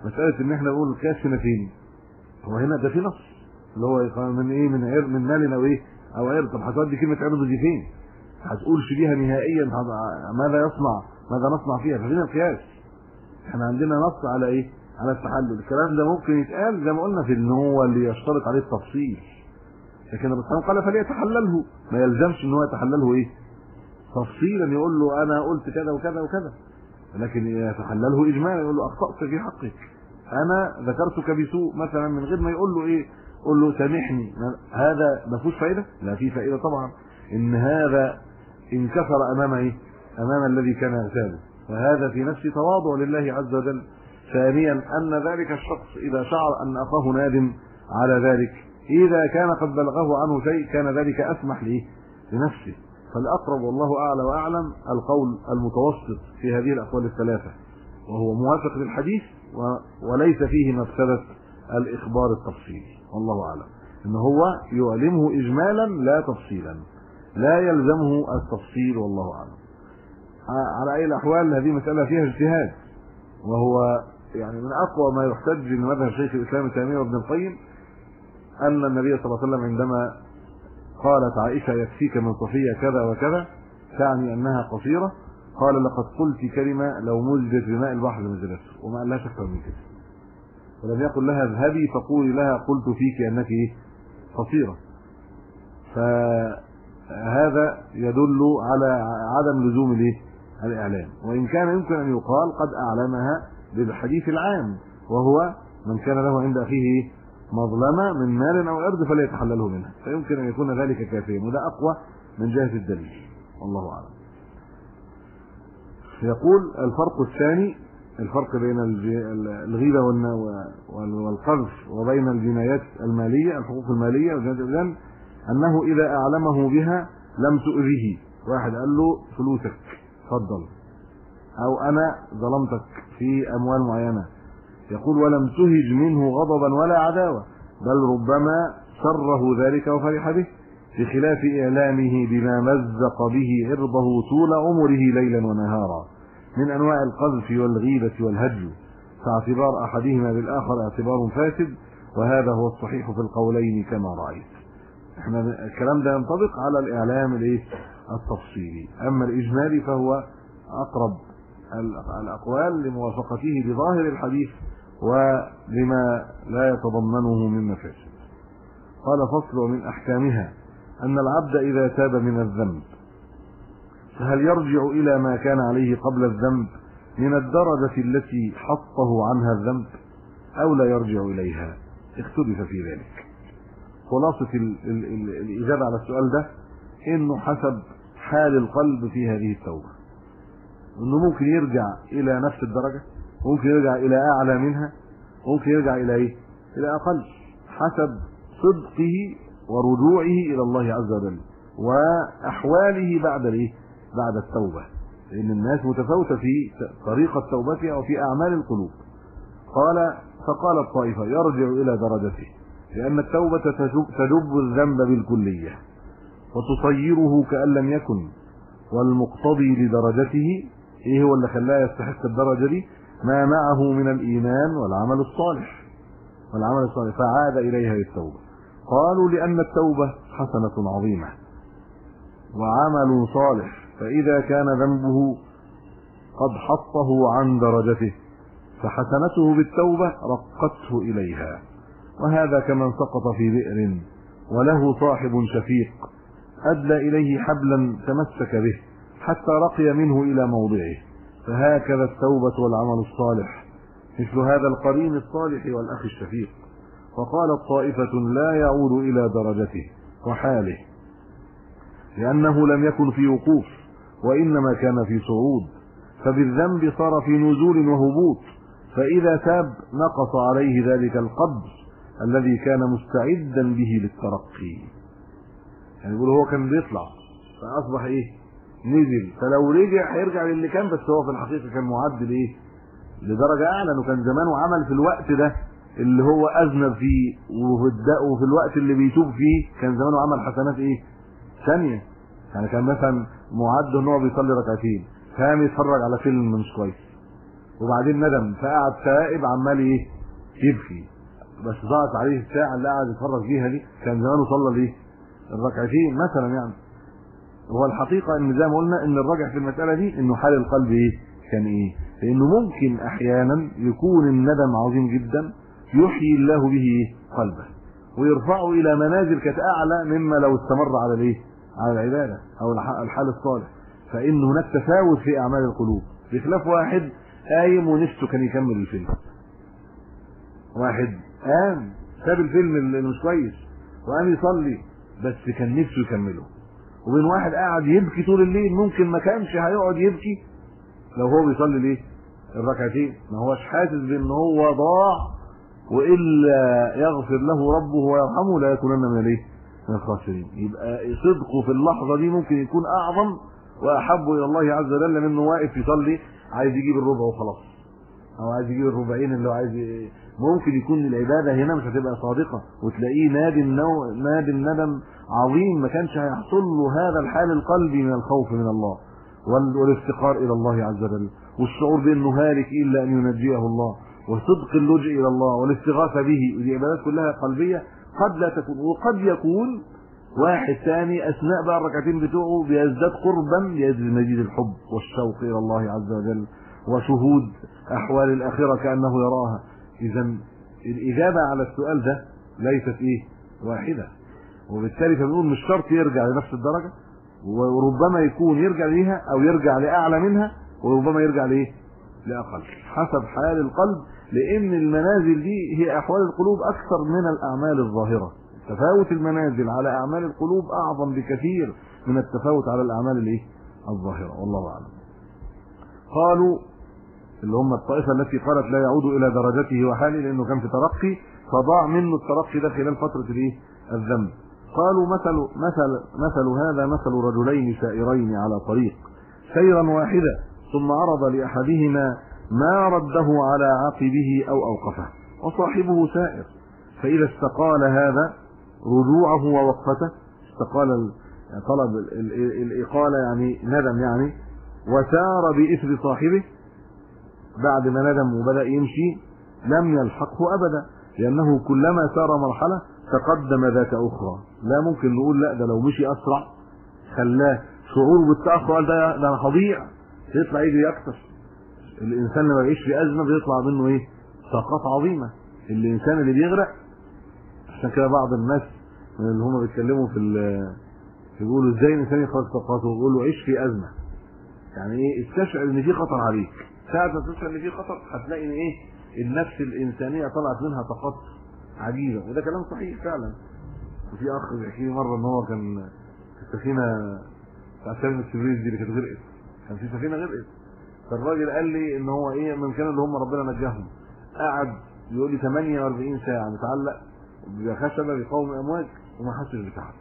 A: مساله ان احنا نقول القياس هنا فين؟ هو هنا ده في نص اللي هو من ايه، من مال او ايه او عرض. طب هتودي كلمه عرض دي فين؟ هتقولش بيها نهائيا ماذا يصنع، ماذا نصنع فيها؟ ففين القياس؟ احنا عندنا نص على ايه؟ على التحلل. الكلام ده ممكن يتقال زي ما قلنا في ان هو اللي يشترط عليه التفصيل، لكن الرسول قال فليتحلله، ما يلزمش ان هو يتحلله ايه تفصيلا، يقول له انا قلت كذا وكذا وكذا، لكن يتحلله اجمالا، يقول له اخطأت في حقك، انا ذكرتك بسوء مثلا، من غير ما يقول له ايه، قول له سامحني. هذا ما فيهوش فائده؟ لا فيه فائده طبعا، ان هذا انكسر امام ايه؟ امام الذي كان يغتابه، فهذا في نفسه تواضع لله عز وجل. ثانيا ان ذلك الشخص اذا شعر ان اخاه نادم على ذلك، اذا كان قد بلغه عنه شيء كان ذلك اسمح ليه لنفسه. فالاقرب والله اعلى واعلم القول المتوسط في هذه الاقوال الثلاثه، وهو موافق للحديث وليس فيه مفسده الاخبار التفصيلي، والله اعلم. ان هو يعلمه اجمالا لا تفصيلا، لا يلزمه التفصيل، والله اعلم. على اي الاحوال هذه مساله فيها اجتهاد، وهو يعني من اقوى ما يحتج لمذهب شيخ الاسلام ابن تيميه وابن القيم ان النبي صلى الله عليه وسلم عندما قالت عائشه يكفيك من صفيه كذا وكذا، تعني انها قصيره، قال لقد قلت كلمه لو مزجت بماء البحر لمزجته، وما قالهاش اكثر من كده، ولم يقل لها اذهبي فقولي لها قلت فيك انك ايه قصيره. فهذا يدل على عدم لزوم الايه الاعلام، وان كان يمكن ان يقال قد اعلمها بالحديث العام، وهو من كان له عند اخيه مظلمه من مال او ارض فليتحلله منها، فيمكن ان يكون ذلك كافيا، وده اقوى من جهه الدليل، والله اعلم. يقول الفرق الثاني، الفرق بين الغيبه والقذف وبين الجنايات الماليه، الحقوق الماليه وجنايات الإذن، انه اذا اعلمه بها لم تؤذه. واحد قال له فلوسك اتفضل، او انا ظلمتك في اموال معينه، يقول ولم تهج منه غضبا ولا عداوه، بل ربما سره ذلك وفرح به، بخلاف اعلامه بما مزق به عرضه طول عمره ليلا ونهارا من انواع القذف والغيبه والهجو، فاعتبار احدهما بالاخر اعتبار فاسد، وهذا هو الصحيح في القولين كما رايت. احنا الكلام ده ينطبق على الاعلام التفصيلي، اما الاجمالي فهو اقرب الاقوال لموافقته بظاهر الحديث ولما لا يتضمنه من مفاسد. قال فصل: ومن احكامها ان العبد اذا تاب من الذنب فهل يرجع الى ما كان عليه قبل الذنب من الدرجة التي حطه عنها الذنب او لا يرجع اليها؟ اختلف في ذلك. خلاصة الاجابة على السؤال ده انه حسب حال القلب في هذه التوبة، انه ممكن يرجع الى نفس الدرجة، ممكن يرجع الى اعلى منها، ممكن يرجع الى ايه، الى اقل، حسب صدقه ورجوعه الى الله عز وجل واحواله بعد الايه، بعد التوبة، لان الناس متفاوتة في طريقة توبتها وفي اعمال القلوب. فقال الطائفة يرجع الى درجته، لان التوبة تجب الذنب بالكلية وتصيره كأن لم يكن، والمقتضي لدرجته ايه هو اللي خلاه يستحق الدرجة دي؟ ما معه من الايمان والعمل الصالح فعاد اليها للتوبة. قالوا لان التوبة حسنة عظيمة وعمل صالح، فاذا كان ذنبه قد حطه عن درجته فحسنته بالتوبة رقته اليها، وهذا كمن سقط في بئر وله صاحب شفيق ادلى اليه حبلا تمسك به حتى رقي منه الى موضعه، فهكذا التوبة والعمل الصالح مثل هذا القرين الصالح والاخ الشفيق. وقالت طائفة لا يعود الى درجته وحاله، لانه لم يكن في وقوف وانما كان في صعود، فبالذنب صار في نزول وهبوط، فاذا تاب نقص عليه ذلك القدر الذي كان مستعدا به للترقي. يعني يقول هو كان بيطلع فاصبح ايه، نزل، فلو رجع هيرجع للي كان، بس هو في الحقيقه كان معدل ايه، لدرجه اعلى، انه كان زمانه عمل في الوقت ده اللي هو اذنب فيه، وفي الوقت اللي بيتوب فيه كان زمانه عمل حسنات ايه ثانيه. يعني كان مثلا معد ان هو بيصلي ركعتين، قام يتفرج على فيلم مش كويس، وبعدين ندم فقعد تائب عمال ايه يبكي، بس ضاعت عليه الساعه اللي قعد يتفرج فيها دي، كان زمانه صلى ليه الركعتين مثلا يعني. هو الحقيقه ان زي ما قلنا ان الراجح في المساله دي انه حال القلب ايه كان ايه، لانه ممكن احيانا يكون الندم عظيم جدا يحيي الله به ايه قلبه ويرفعه الى منازل كانت اعلى مما لو استمر على الايه على العباده او الحال الصالح. فان هناك تفاوت في اعمال القلوب، بخلاف واحد قايم ونفسه كان يكمل الفيلم، واحد قام ساب الفيلم اللي مش كويس وقام يصلي بس كان نفسه يكمله، وبين واحد قاعد يبكي طول الليل ممكن ما كانش هيقعد يبكي لو هو بيصلي ليه الركعتين، ما هوش حاسس بان هو ضاع، والا يغفر له ربه ويرحمه لا يكونن من الايه من الخاسرين. يبقى صدقه في اللحظه دي ممكن يكون اعظم واحب الى الله عز وجل منه واقف يصلي عايز يجيب الربع وخلاص، او عايز يجيب الربعين اللي هو عايز ممكن يكون العباده هنا مش هتبقى صادقه، وتلاقيه نادي الندم عظيم ما كانش هيحصل له هذا الحال القلبي من الخوف من الله والافتقار الى الله عز وجل والشعور بانه هالك الا ان ينجيه الله وصدق اللجوء الى الله والاستغاثه به. ودي عبادات كلها قلبيه قد لا تكون، وقد يكون واحد ثاني اثناء بقى الركعتين بتوعه بيزداد قربا لأجل مزيد الحب والشوق الى الله عز وجل وشهود احوال الاخره كانه يراها. اذا الاجابه على السؤال ده ليست ايه واحده، وبالتالي فبنقول مش شرط يرجع لنفس الدرجه، وربما يكون يرجع ليها او يرجع لاعلى منها، وربما يرجع لايه لاقل حسب حال القلب، لان المنازل دي هي احوال القلوب اكثر من الاعمال الظاهره. تفاوت المنازل على اعمال القلوب اعظم بكثير من التفاوت على الاعمال الايه الظاهره، والله اعلم. قالوا اللي هم الطائفه التي قالت لا يعود الى درجته وحاله لانه كان في ترقي فضاع منه الترقي ده خلال فتره الايه الذنب. قالوا مثل هذا مثل رجلين سائرين على طريق سيرا واحدا ثم عرض لاحدهما ما رده على عقبه او اوقفه وصاحبه سائر، فاذا استقال هذا رجوعه ووقفته، استقال طلب الاقاله يعني ندم يعني، وسار باثر صاحبه بعد ما ندم وبدا يمشي لم يلحقه ابدا، لانه كلما سار مرحله تقدم ذات اخرى. لا ممكن نقول لا ده لو مشي اسرع خلاه شعور بالتاخر قال ده انا هضيع يطلع يجري اكتر. الانسان لما يعيش في ازمه بيطلع منه ايه طاقات عظيمه. الانسان اللي بيغرق، عشان كده بعض الناس من اللي هم بيتكلموا بيقولوا ازاي الانسان يخرج طاقاته، ويقولوا عيش في ازمه، يعني ايه استشعر ان في خطر عليك، ساعه ما تستشعر ان في خطر هتلاقي ان ايه النفس الانسانيه طلعت منها طاقات عجيبه، وده كلام صحيح فعلا. وفي اخ بيحكي لي مره ان هو كان في السفينه بتاعت سفينه السويس دي اللي كانت غرقت، كان في سفينه غرقت، فالراجل قال لي ان هو ايه من كانوا اللي هم ربنا نجاهم قعد يقول لي 48 ساعه متعلق بخشبه بقوم امواج وما حسش بتعب.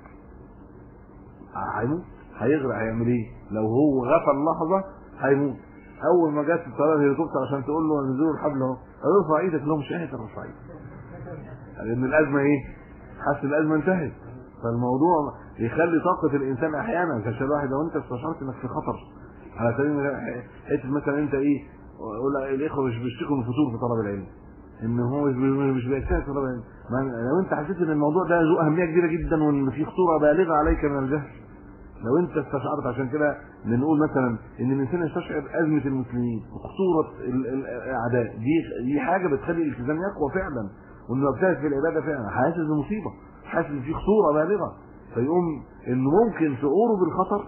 A: هيموت هيغرق، هيعمل ايه؟ لو هو غفل لحظه هيموت. اول ما جت الطياره الهليكوبتر عشان تقول له انزلوا الحبل اهو، ارفع ايدك، لو مش قادر ارفع ايدك لان الازمه ايه؟ حاسس الازمه انتهت. فالموضوع يخلي طاقه الانسان احيانا عشان الواحد لو انت استشعرت انك في خطر على سبيل حته مثلا انت ايه يقول الاخوه مش بيشتكوا من فتور في طلب العلم، ان هو مش بيجتهد في طلب العلم، لو انت حسيت ان الموضوع ده ذو اهميه كبيره جدا وان في خطوره بالغه عليك من الجهل، لو انت استشعرت، عشان كده بنقول مثلا ان الانسان يستشعر ازمه المسلمين وخطوره الاعداء دي حاجه بتخلي الالتزام يقوى فعلا، وانه يجتهد في العباده فعلا، حاسس بمصيبه، حاسس ان في خطوره بالغه، فيقوم انه ممكن شعوره بالخطر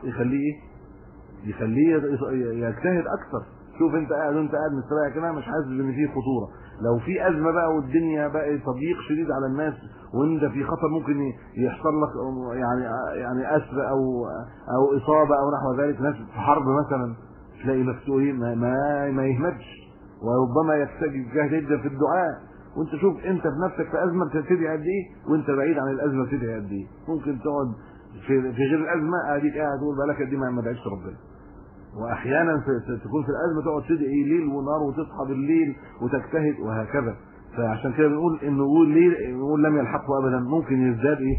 A: يخليه يجتهد اكثر. شوف انت قاعد مستريح كده مش حاسس ان في خطوره، لو في ازمه بقى والدنيا بقى تضييق شديد على الناس وانت في خطر ممكن يحصل لك يعني اسر او اصابه او نحو ذلك، ناس في حرب مثلا تلاقي نفسه ايه ما يهمدش، وربما يجتهد جدا في الدعاء. وانت شوف انت في نفسك في ازمه بتدعي قد ايه، وانت بعيد عن الازمه بتدعي قد ايه. ممكن تقعد في غير الازمه اديك قاعد تقول بالك قد ايه ما دعيتش ربنا، واحيانا تكون في الازمه تقعد تدعي ليل ونهار وتصحى بالليل وتجتهد وهكذا. فعشان كده بنقول انه نقول لم يلحقه ابدا، ممكن يزداد ايه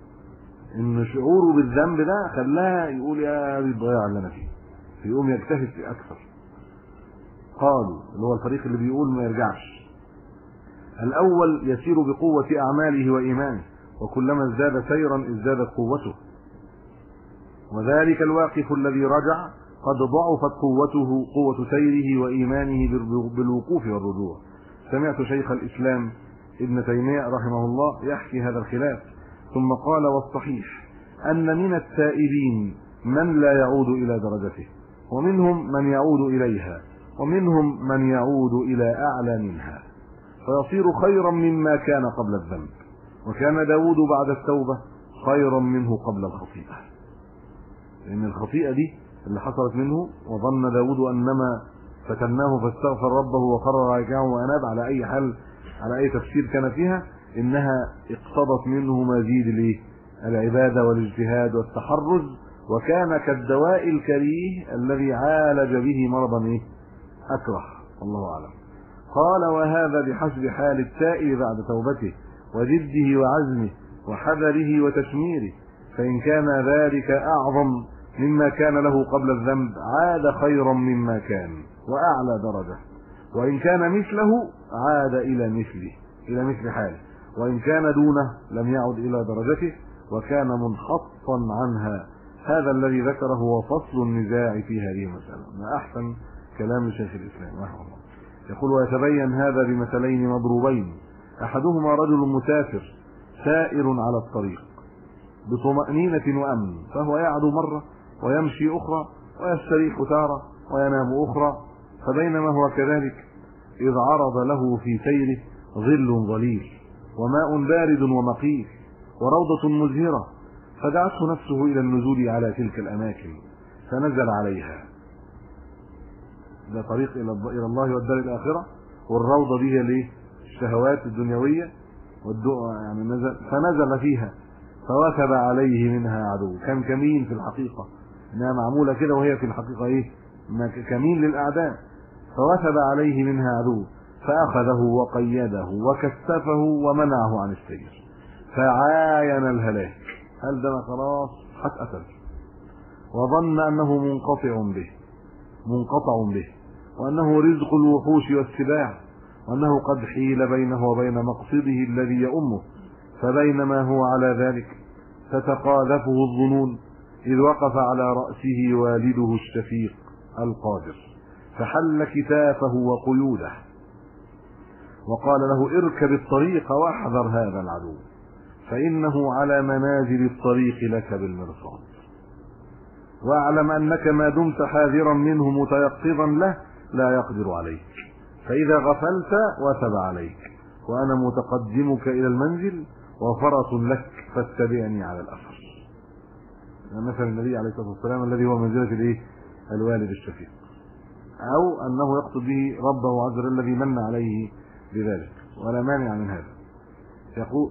A: ان شعوره بالذنب ده خلاه يقول يا الضياع اللي انا فيه، فيقوم يجتهد في اكثر. قالوا اللي هو الفريق اللي بيقول ما يرجعش. الأول يسير بقوة أعماله وإيمانه، وكلما ازداد سيرا ازدادت قوته، وذلك الواقف الذي رجع قد ضعفت قوة سيره وإيمانه بالوقوف والرجوع. سمعت شيخ الإسلام ابن تيمية رحمه الله يحكي هذا الخلاف، ثم قال: والصحيح أن من التائبين من لا يعود إلى درجته، ومنهم من يعود إليها، ومنهم من يعود إلى أعلى منها، فيصير خيرا مما كان قبل الذنب. وكان داود بعد التوبة خيرا منه قبل الخطيئة، لأن الخطيئة دي اللي حصلت منه، وظن داود أنما فتناه فاستغفر ربه وخر راكعا وأناب، على أي حال على أي تفسير كان فيها، إنها اقتضت منه مزيد العبادة والاجتهاد والتحرز، وكان كالدواء الكريه الذي عالج به مرضا أكره، الله أعلم. قال: وهذا بحسب حال التائب بعد توبته وجده وعزمه وحذره وتشميره، فإن كان ذلك أعظم مما كان له قبل الذنب عاد خيرا مما كان وأعلى درجة، وإن كان مثله عاد إلى مثل حاله، وإن كان دونه لم يعد إلى درجته وكان منحطا عنها. هذا الذي ذكره هو فصل النزاع في هذه المسألة. ما أحسن كلام شيخ الإسلام رحمه الله. يقول: ويتبين هذا بمثلين مضروبين، أحدهما رجل مسافر سائر على الطريق بطمأنينة وأمن، فهو يعدو مرة ويمشي أخرى ويستريح تارة وينام أخرى، فبينما هو كذلك إذ عرض له في سيره ظل ظليل وماء بارد ومقيت وروضة مزهرة، فدعته نفسه إلى النزول على تلك الأماكن فنزل عليها. ده طريق إلى الله والدار الآخرة، والروضة دي هي الشهوات الدنيوية يعني فنزل فيها فوثب عليه منها عدو. كان كمين في الحقيقة، انها معمولة كده وهي في الحقيقة كمين للأعداء. فوثب عليه منها عدو فأخذه وقيده وكثفه ومنعه عن السير، فعاين الهلاك. هل ده خلاص هتقتل، وظن أنه منقطع به وأنه رزق الوحوش والسباع، وأنه قد حيل بينه وبين مقصده الذي يؤمه. فبينما هو على ذلك تتقاذفه الظنون إذ وقف على رأسه والده الشفيق القادر، فحل كتافه وقيوده وقال له: اركب الطريق واحذر هذا العدو، فإنه على منازل الطريق لك بالمرصاد، واعلم أنك ما دمت حاذرا منه متيقظا له لا يقدر عليك، فإذا غفلت وثب عليك، وأنا متقدمك إلى المنزل وفرس لك فاتبعني على الأثر. مثل النبي عليه الصلاة والسلام الذي هو منزلة الوالد الشفيق، أو أنه يقصد به ربه عز وجل الذي من عليه بذلك، ولا مانع من هذا. يقول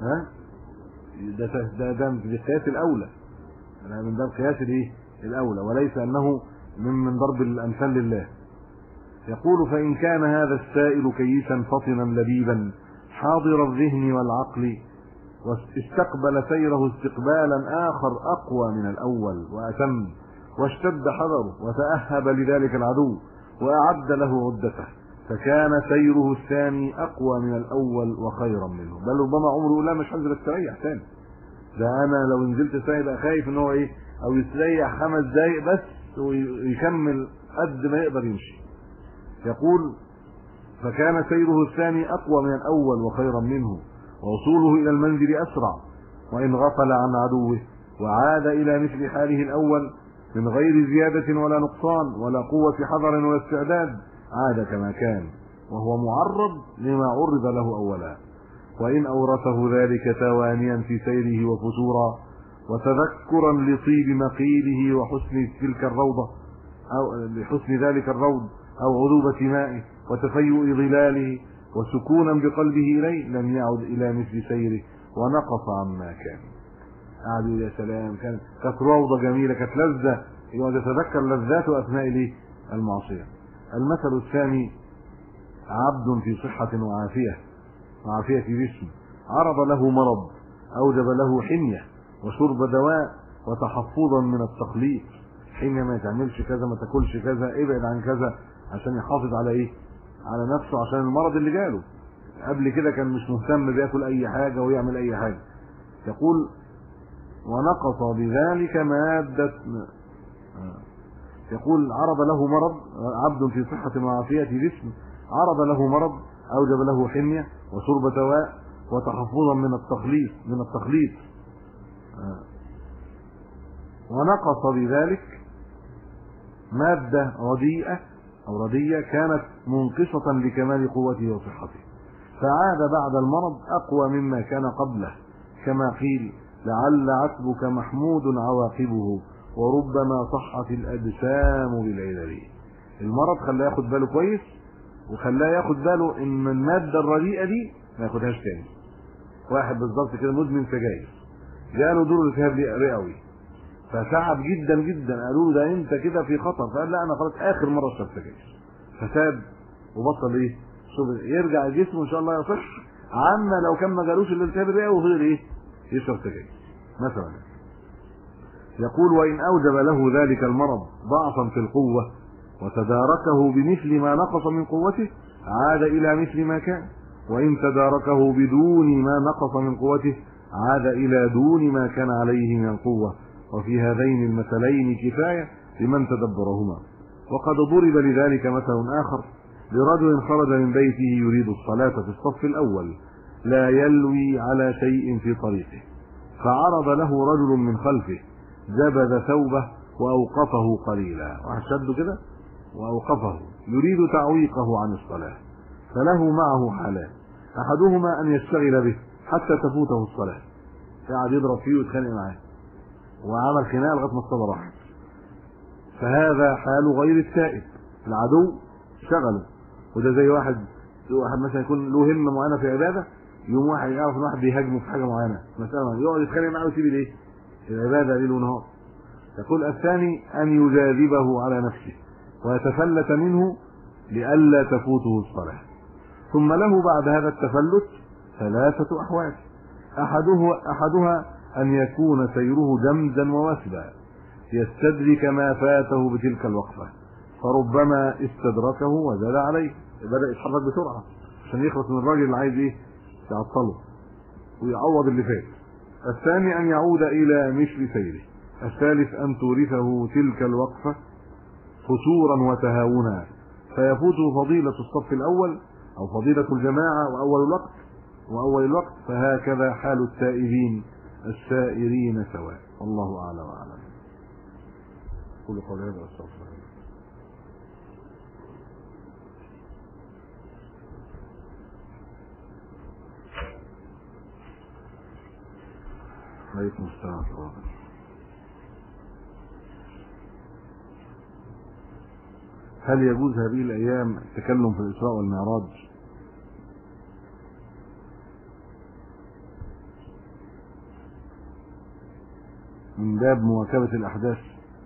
A: ده بالقياس الأولى، من باب قياس الأولى، وليس أنه من ضرب الأمثال لله. يقول: فإن كان هذا السائل كيسا فطنا لبيبا حاضر الذهن والعقل، واستقبل سيره استقبالا آخر أقوى من الأول وأتم، واشتد حذره وتأهب لذلك العدو وأعد له عدته، فكان سيره الثاني أقوى من الأول وخيرا منه. بل ربما عمره لا مش هنزل استريح ثاني، ده أنا لو نزلت ثاني بقى خايف إن هو أو يستريح 5 دقايق بس ويكمل قد ما يقدر يمشي. يقول: فكان سيره الثاني أقوى من الأول وخيرا منه، ووصوله إلى المنزل أسرع، وإن غفل عن عدوه وعاد إلى مثل حاله الأول من غير زيادة ولا نقصان ولا قوة حذر ولا استعداد، عاد كما كان وهو معرض لما عرض له أولا. وإن أورثه ذلك توانيا في سيره وفتورا وتذكرا لطيب مقيله وحسن تلك الروضة أو لحسن ذلك الروض أو عذوبة مائه وتفيؤ ظلاله وسكونا بقلبه إليه، لم يعد إلى مثل سيره ونقص عما كان. قعدوا يا سلام، كانت روضة جميلة، كانت لذة، يتذكر لذاته أثناء المعصية. المثل الثاني: عبد في صحة وعافية جسم، عرض له مرض أوجب له حمية وشرب دواء وتحفظا من التخليط. حمية ما تعملش كذا، ما تاكلش كذا، ابعد عن كذا، عشان يحافظ على ايه؟ على نفسه، عشان المرض اللي جاله. قبل كده كان مش مهتم بياكل اي حاجه ويعمل اي حاجه. يقول ونقص بذلك مادة. يقول عرض له مرض، عبد في صحة وعافية جسم عرض له مرض أوجب له حمية وشرب دواء وتحفظا من التخليط ونقص بذلك مادة رديئة كانت منقصة لكمال قوته وصحته، فعاد بعد المرض أقوى مما كان قبله، كما قيل لعل عتبك محمود عواقبه وربما صحت الأجسام بالعلل. المرض خلاه ياخد باله كويس، وخلاه ياخد باله ان المادة الرديئة دي ما ياخدهاش تاني. واحد بالظبط كده مدمن سجاير جاله دور التهاب رئوي، فتعب جدا جدا، قالوا له ده انت كده في خطر، فقال لا انا خلاص اخر مره اشرب سجاير، فساب وبطل ايه؟ يرجع جسمه ان شاء الله يصح، عما لو كان ما جالوش الالتهاب الرئوي وفضل ايه؟ يشرب سجاير مثلا. يقول وان اوجب له ذلك المرض ضعفا في القوه وتداركه بمثل ما نقص من قوته عاد الى مثل ما كان، وان تداركه بدون ما نقص من قوته عاد الى دون ما كان عليه من القوه، وفي هذين المثلين كفاية لمن تدبرهما. وقد ضرب لذلك مثل آخر لرجل خرج من بيته يريد الصلاة في الصف الأول لا يلوي على شيء في طريقه، فعرض له رجل من خلفه جبذ ثوبه وأوقفه قليلا، وأشد كده وأوقفه يريد تعويقه عن الصلاة، فله معه حالان، أحدهما أن يشتغل به حتى تفوته الصلاة، قاعد يضرب فيه ويتخانق معاه وعمل خناقه لغايه ما الصلاه راحت، فهذا حال غير التائب، العدو شغله. وده زي واحد مثلا يكون له همه معينه في عباده، يوم واحد يعرف ان واحد بيهاجمه في حاجه معينه مثلا يقعد يتخانق معاه ويسيب الايه؟ العباده ليل ونهار. يقول الثاني ان يجاذبه على نفسه ويتفلت منه لئلا تفوته الصلاه، ثم له بعد هذا التفلت ثلاثه احوال، احدها أن يكون سيره جمدا ووثبا يستدرك ما فاته بتلك الوقفة، فربما استدركه وزاد عليه، بدأ يتحرك بسرعة عشان يخلص من الراجل اللي عايز ايه؟ يعطله ويعوض اللي فات. الثاني أن يعود إلى مثل سيره. الثالث أن تورثه تلك الوقفة فتورا وتهاونا فيفوته فضيلة الصف الأول أو فضيلة الجماعة وأول الوقت، فهكذا حال التائبين السائرين سواء. الله أعلى وأعلم. قولوا قولي هذا واستغفر الله. عليكم السلام ورحمة الله. هل يجوز هذه الأيام التكلم في الإسراء والمعراج؟ من باب مواكبة الأحداث،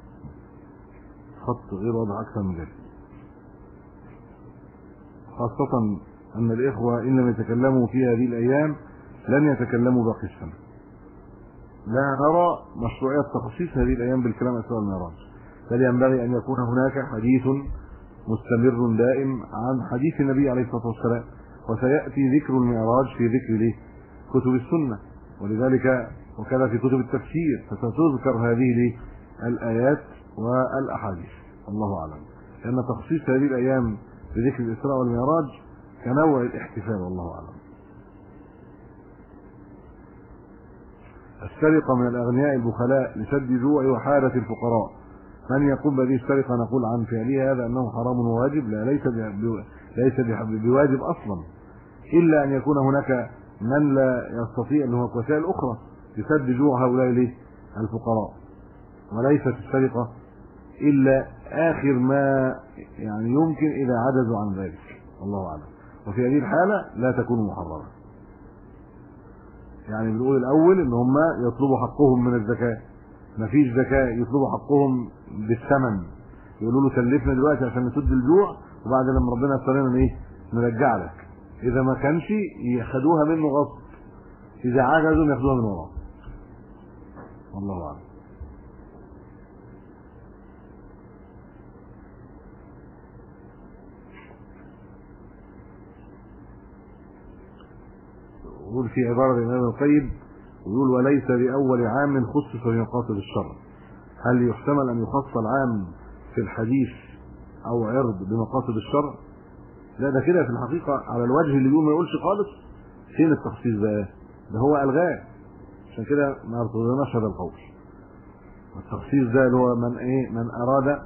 A: خط غير واضح أكثر من ذلك، خاصة أن الإخوة إن لم يتكلموا في هذه الأيام لن يتكلموا باقي السنة. لا نرى مشروعية تخصيص هذه الأيام بالكلام عن الإسراء والمعراج، بل ينبغي أن يكون هناك حديث مستمر دائم عن حديث النبي عليه الصلاة والسلام، وسيأتي ذكر المعراج في ذكر كتب السنة، ولذلك وكذا في كتب التفسير ستذكر هذه الآيات والأحاديث. الله أعلم، لأن تخصيص هذه الأيام بذكر الإسراء والمعراج كنوع الاحتفال، والله أعلم. السرقة من الأغنياء البخلاء لسد جوع وحالة الفقراء، من يقوم بهذه السرقة نقول عن فعله هذا أنه حرام وواجب، لا ليس بواجب أصلا، إلا أن يكون هناك من لا يستطيع أنه وسائل أخرى لسد جوع هؤلاء الفقراء، وليست السرقة إلا آخر ما يعني يمكن إذا عجزوا عن ذلك، الله أعلم. وفي هذه الحالة لا تكون محرمة. يعني بنقول الأول إن هم يطلبوا حقهم من الزكاة، مفيش زكاة، يطلبوا حقهم بالثمن، يقولوا له سلفنا دلوقتي عشان نسد الجوع، وبعد لما ربنا يسترنا ايه نرجع لك. إذا ما كانش ياخدوها منه غصب، إذا عجزوا ياخدوها من وراه. والله أعلم. يقول في عبارة الإمام القيم ويقول وليس بأول عام خصص بمقاصد الشرع. هل يحتمل أن يخص العام في الحديث أو عرض بمقاصد الشرع؟ لا، ده كده في الحقيقة على الوجه اللي يقول ما يقولش خالص. فين التخصيص ده هو ألغاه، عشان كده ما ارتضيناش هذا القول. التخصيص ده اللي هو من أراد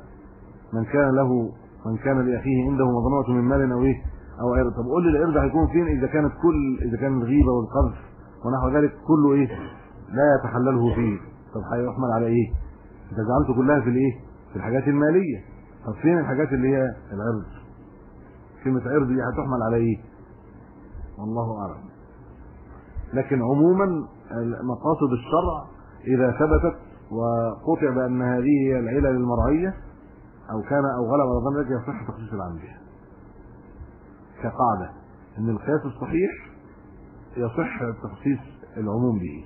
A: من كان لأخيه عنده مظلمة من مال أو عرض. طب قول لي العرض هيكون فين إذا كان الغيبة والقذف ونحو ذلك كله لا يتحلله فيه؟ طب هيحمل على ايه؟ انت جعلته كلها في الحاجات المالية. طب فين الحاجات اللي هي العرض؟ كلمة عرض دي هتحمل على ايه؟ والله اعلم. لكن عموما مقاصد الشرع اذا ثبتت وقطع بان هذه هي العلل المرعية او غلب على ظن ذلك يصح تخصيص العام بها كقاعدة ان القياس الصحيح يصح تخصيص العموم به.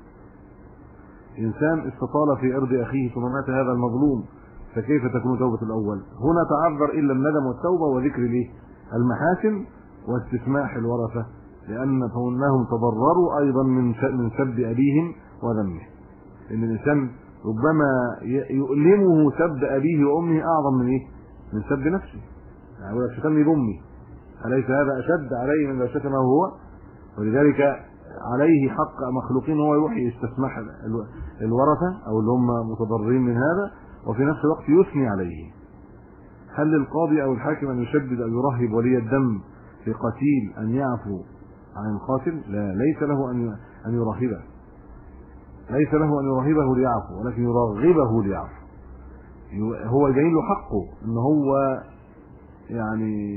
A: انسان استطال في ارض اخيه ثم مات هذا المظلوم، فكيف تكون توبة الاول؟ هنا تعذر الا الندم والتوبة وذكر المحاسن واستسماح الورثة، لانهم تضرروا ايضا من سب ابيهم وذمه. ان الانسان ربما يؤلمه سب ابيه وامه اعظم من سب نفسه. يعني يقول لك شتمني بامي، اليس هذا اشد عليه من شتمه هو؟ ولذلك عليه حق مخلوقين هو يروح يستسمح الورثة او اللي هم متضررين من هذا، وفي نفس الوقت يثني عليه. هل للقاضي او الحاكم ان يشدد او يرهب ولي الدم لقتيل ان يعفو عن القاتل؟ لا، ليس له ان يرهبه، ليس له ان يرهبه ليعفو، ولكن يرغبه ليعفو. هو جاي له حقه ان هو يعني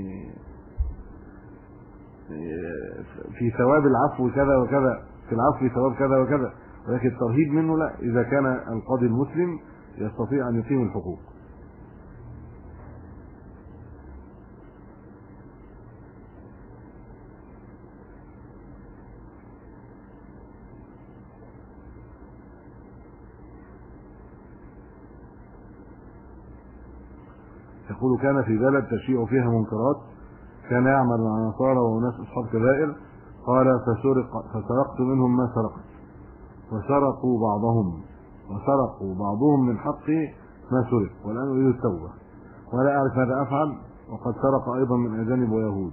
A: في ثواب العفو كذا وكذا، في العفو ثواب كذا وكذا، ولكن الترهيب منه لا، اذا كان القاضي المسلم يستطيع ان يقيم الحقوق. يقول كان في بلد تشيع فيها منكرات، كان يعمل مع نصارى وناس اصحاب كبائر، قال فسرقت منهم ما سرقت، وسرقوا بعضهم من حقي ما سرق، والان اريد التوبه ولا اعرف ماذا افعل، وقد سرق ايضا من اجانب ويهود.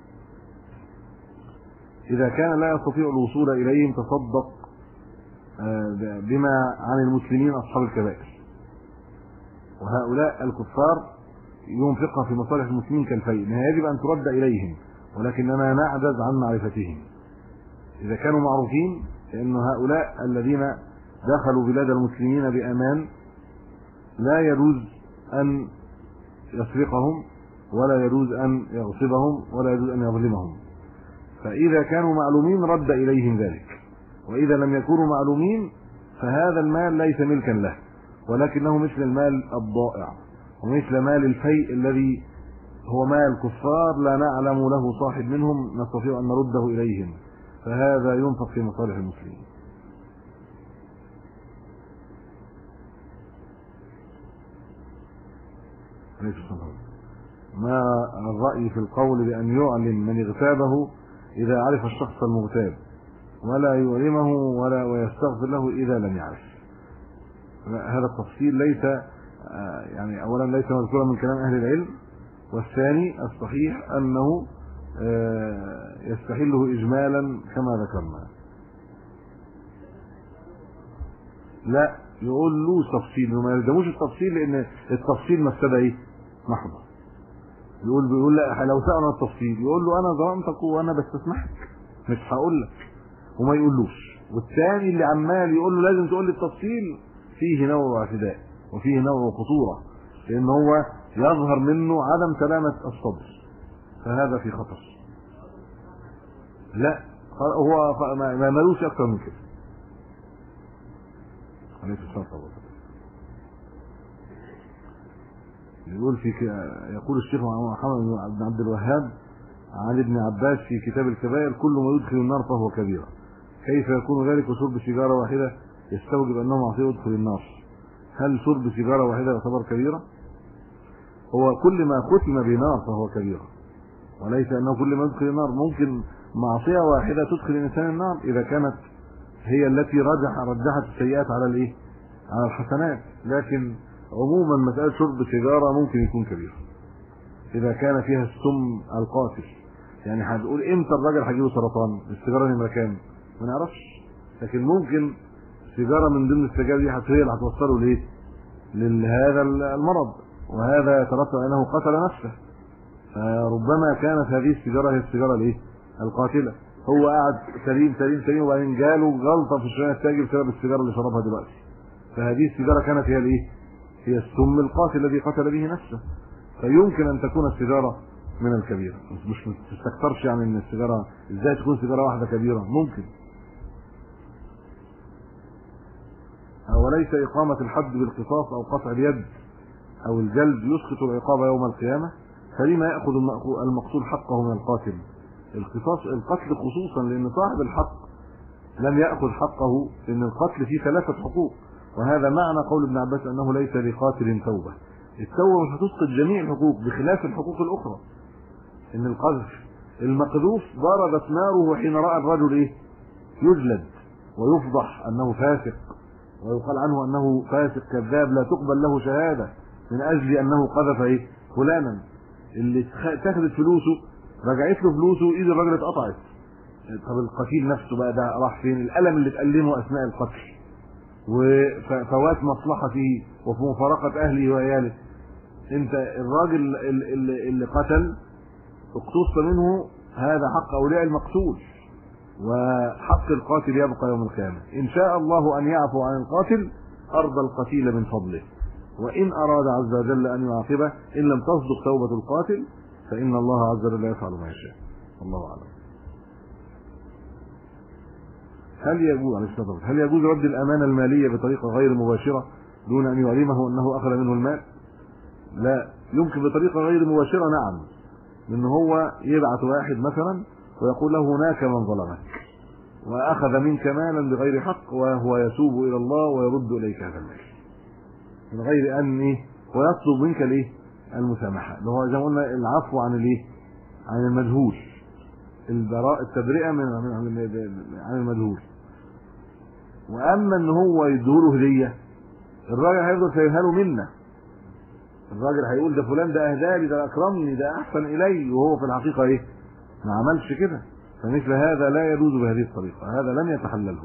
A: اذا كان لا يستطيع الوصول اليهم تصدق بما عن المسلمين اصحاب الكبائر، وهؤلاء الكفار ينفقها في مصالح المسلمين كالفيء، انها يجب ان ترد اليهم، ولكننا نعجز عن معرفتهم. اذا كانوا معروفين لان هؤلاء الذين دخلوا بلاد المسلمين بامان لا يجوز ان يسرقهم، ولا يجوز ان يغصبهم، ولا يجوز ان يظلمهم. فاذا كانوا معلومين رد اليهم ذلك، واذا لم يكونوا معلومين فهذا المال ليس ملكا له، ولكنه مثل المال الضائع ومثل مال الفيء الذي هو مال كفار لا نعلم له صاحب منهم نستطيع ان نرده اليهم، فهذا ينفق في مصالح المسلمين. ما الرأي في القول بأن يعلم من اغتابه إذا عرف الشخص المغتاب، ولا يعلمه ويستغفر له إذا لم يعرف؟ هذا التفصيل ليس يعني اولا ليس مذكورا من كلام اهل العلم، والثاني الصحيح انه يستحله اجمالا كما ذكرنا. لا، يقول له تفصيل وما يلزموش التفصيل، لان التفصيل مفسده محضه. بيقول لا، لو سألنا التفصيل يقول له انا ظلمتك وانا بستسمحك مش هقول لك، وما يقولوش. والثاني اللي عمال يقول له لازم تقول لي التفصيل فيه نوع اعتداء وفيه نوع خطورة، لأن هو يظهر منه عدم سلامة الصدر، فهذا في خطر. لا، هو ما ملوش أكثر من كده. عليه الصلاة والسلام يقول الشيخ محمد بن عبد الوهاب عن ابن عباس في كتاب الكبائر: كل ما يدخل النار فهو كبيرة. كيف يكون ذلك وشرب سيجارة واحدة يستوجب أنه معصية يدخل النار؟ هل شرب سيجارة واحدة يعتبر كبيرة؟ هو كل ما ختم بنار فهو كبيرة، وليس انه كل ما يدخل النار. ممكن معصيه واحده تدخل الانسان النار اذا كانت هي التي رجحت السيئات على الايه؟ على الحسنات. لكن عموما مساله شرب سيجاره ممكن يكون كبير اذا كان فيها السم القاتل. يعني هنقول امتى الراجل هيجيله سرطان؟ السيجاره نمره كام؟ ما نعرفش. لكن ممكن سيجاره من ضمن السجاير دي هي اللي هتوصله ليه؟ لهذا المرض، وهذا يترتب انه قتل نفسه. فربما كانت هذه السيجاره هي السيجاره الايه؟ القاتله. هو قاعد سليم سليم سليم وبعدين جاله جلطه في الشريان التاجي بسبب السيجاره اللي شربها دلوقتي. فهذه السيجاره كانت هي الايه؟ هي السم القاتل الذي قتل به نفسه. فيمكن ان تكون السيجاره من الكبيره. مش تستكثرش يعني ان السيجاره ازاي تكون سيجاره واحده كبيره؟ ممكن. وليس إقامة الحد بالقصاص أو قطع اليد أو الجلد يسقط العقاب يوم القيامة، فلما يأخذ المقتول حقه من القاتل؟ القتل خصوصا لأن صاحب الحق لم يأخذ حقه، لأن القتل فيه 3 حقوق. وهذا معنى قول ابن عباس أنه ليس لقاتل توبة. التوبة مش هتسقط جميع الحقوق بخلاف الحقوق الأخرى. إن القذف المقذوف ضربت ناره حين رأى الرجل إيه؟ يجلد ويفضح أنه فاسق، ويقال عنه انه فاسق كذاب لا تقبل له شهاده من اجل انه قذف ايه؟ فلانا. اللي اتخذت فلوسه رجعت له فلوسه، ايد الراجل اتقطعت. طب القتيل نفسه بقى ده راح فين؟ الالم اللي اتألمه اثناء القتل وفوات مصلحته وفي مفارقه اهله وعياله. انت الراجل اللي قتل اقتص منه، هذا حق اولياء المقتول، وحق القاتل يبقى يوم القيامة. إن شاء الله أن يعفو عن القاتل أرضى القتيل من فضله، وإن أراد عز وجل أن يعاقبه إن لم تصدق توبة القاتل فإن الله عز وجل يفعل ما يشاء. الله أعلم. هل يجوز رد الأمانة المالية بطريقة غير مباشرة دون أن يعلمه أنه أخذ منه المال؟ لا، يمكن بطريقة غير مباشرة نعم، لأن هو يبعث واحد مثلا ويقول له هناك من ظلمك واخذ منك مالا بغير حق، وهو يتوب الى الله ويرد اليك هذا المال من غير ان ويطلب منك المسامحه، اللي هو زي ما قلنا العفو عن عن المجهول، التبرئه عن المجهول. واما ان هو يديله هديه، الراجل هيفضل سايبها له منه. الراجل هيقول ده فلان ده اهدالي، ده اكرمني، ده احسن الي، وهو في الحقيقه ما عملش كده. فمثل هذا لا يجوز بهذه الطريقه، هذا لم يتحلله.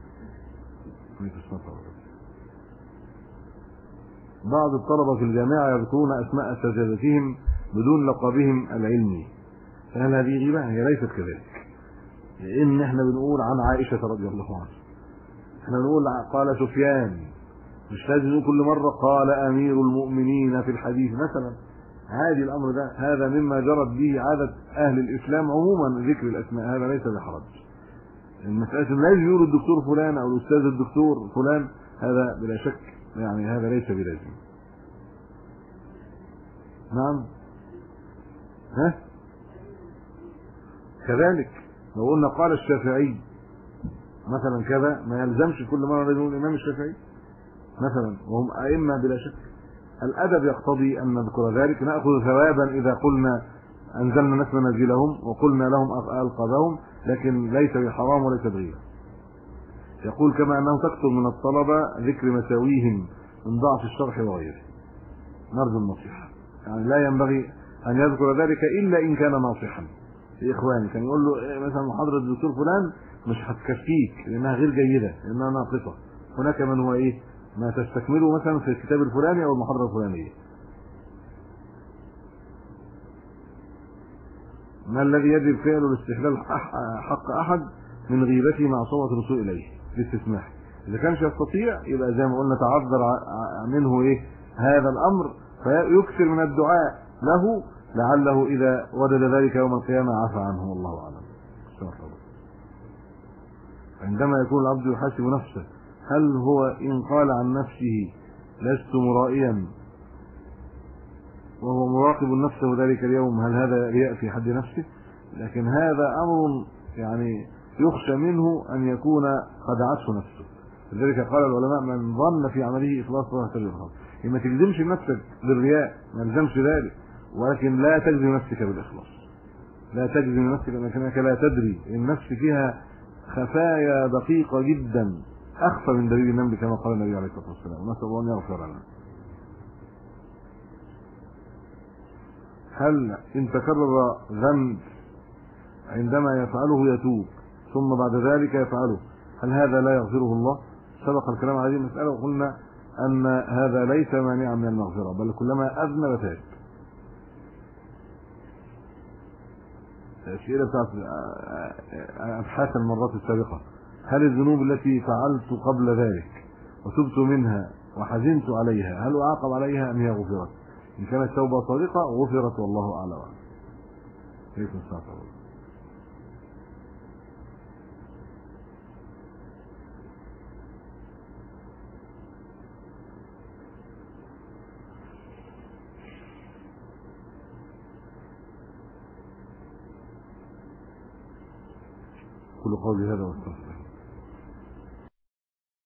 A: بعض الطلبه في الجامعه يذكرون اسماء اساتذتهم بدون لقبهم العلمي، فهل هذه غيبه؟ هي ليست كذلك، لان احنا بنقول عن عائشه رضي الله عنها، احنا بنقول قال سفيان، مش لازم نقول كل مره قال امير المؤمنين في الحديث مثلا. عادي الامر ده، هذا مما جرت به عاده اهل الاسلام عموما ذكر الاسماء، هذا ليس بحرج. المساله لازم يقول الدكتور فلان او الاستاذ الدكتور فلان، هذا بلا شك يعني هذا ليس بلازم. نعم. كذلك لو قلنا قال الشافعي مثلا كذا، ما يلزمش كل مره لازم نقول الامام الشافعي مثلا، وهم ائمه بلا شك. الادب يقتضي ان نذكر ذلك، ناخذ ثوابا اذا قلنا انزلنا ناس منازلهم وقلنا لهم القابهم، لكن ليس بحرام وليس بغيبه. يقول كما انه تكثر من الطلبه ذكر مساويهم من ضعف الشرح وغيره، نرجو النصيحه. يعني لا ينبغي ان يذكر ذلك الا ان كان ناصحا لاخوانه، كان يقول له مثلا محاضره الدكتور فلان مش هتكفيك لانها غير جيده، لانها ناقصه، هناك من هو ما تستكمله مثلا في الكتاب الفلاني او المحاضره الفلانيه. ما الذي يجب فعله لاستحلال حق احد من غيبته مع صوت الوصول اليه باستسماح؟ اذا كانش يستطيع يبقى زي ما قلنا تعذر منه هذا الامر، فيكثر من الدعاء له لعله اذا وجد ذلك يوم القيامه عفى عنه، والله اعلم. عندما يكون العبد يحاسب نفسه، هل هو إن قال عن نفسه لست مرائيا وهو مراقب نفسه ذلك اليوم، هل هذا رياء في حد نفسه؟ لكن هذا أمر يعني يخشى منه أن يكون خدعته نفسه. لذلك قال العلماء من ظن في عمله إخلاص الله تجربه. ما تلزمش نفسك بالرياء، ما تلزمش ذلك، ولكن لا تلزم نفسك بالإخلاص. لا تجزم نفسك انك لا تدري. النفس فيها خفايا دقيقة جدا اخفى من دليل النمل كما قال النبي عليه الصلاة والسلام. نسأل الله ان يغفر لنا. هل ان تكرر ذنب عندما يفعله يتوب ثم بعد ذلك يفعله، هل هذا لا يغفره الله؟ سبق الكلام على هذه المسألة وقلنا ان هذا ليس مانعا من المغفرة، بل كلما اذنب تاب. الأسئلة بتاعت أبحاث المرات السابقة، هل الذنوب التي فعلت قبل ذلك وتبت منها وحزنت عليها هل أعاقب عليها أم هي غفرت؟ إن كانت توبة صادقة غفرت والله أعلم. كيف نستطيع؟ كل قولي هذا واستغفر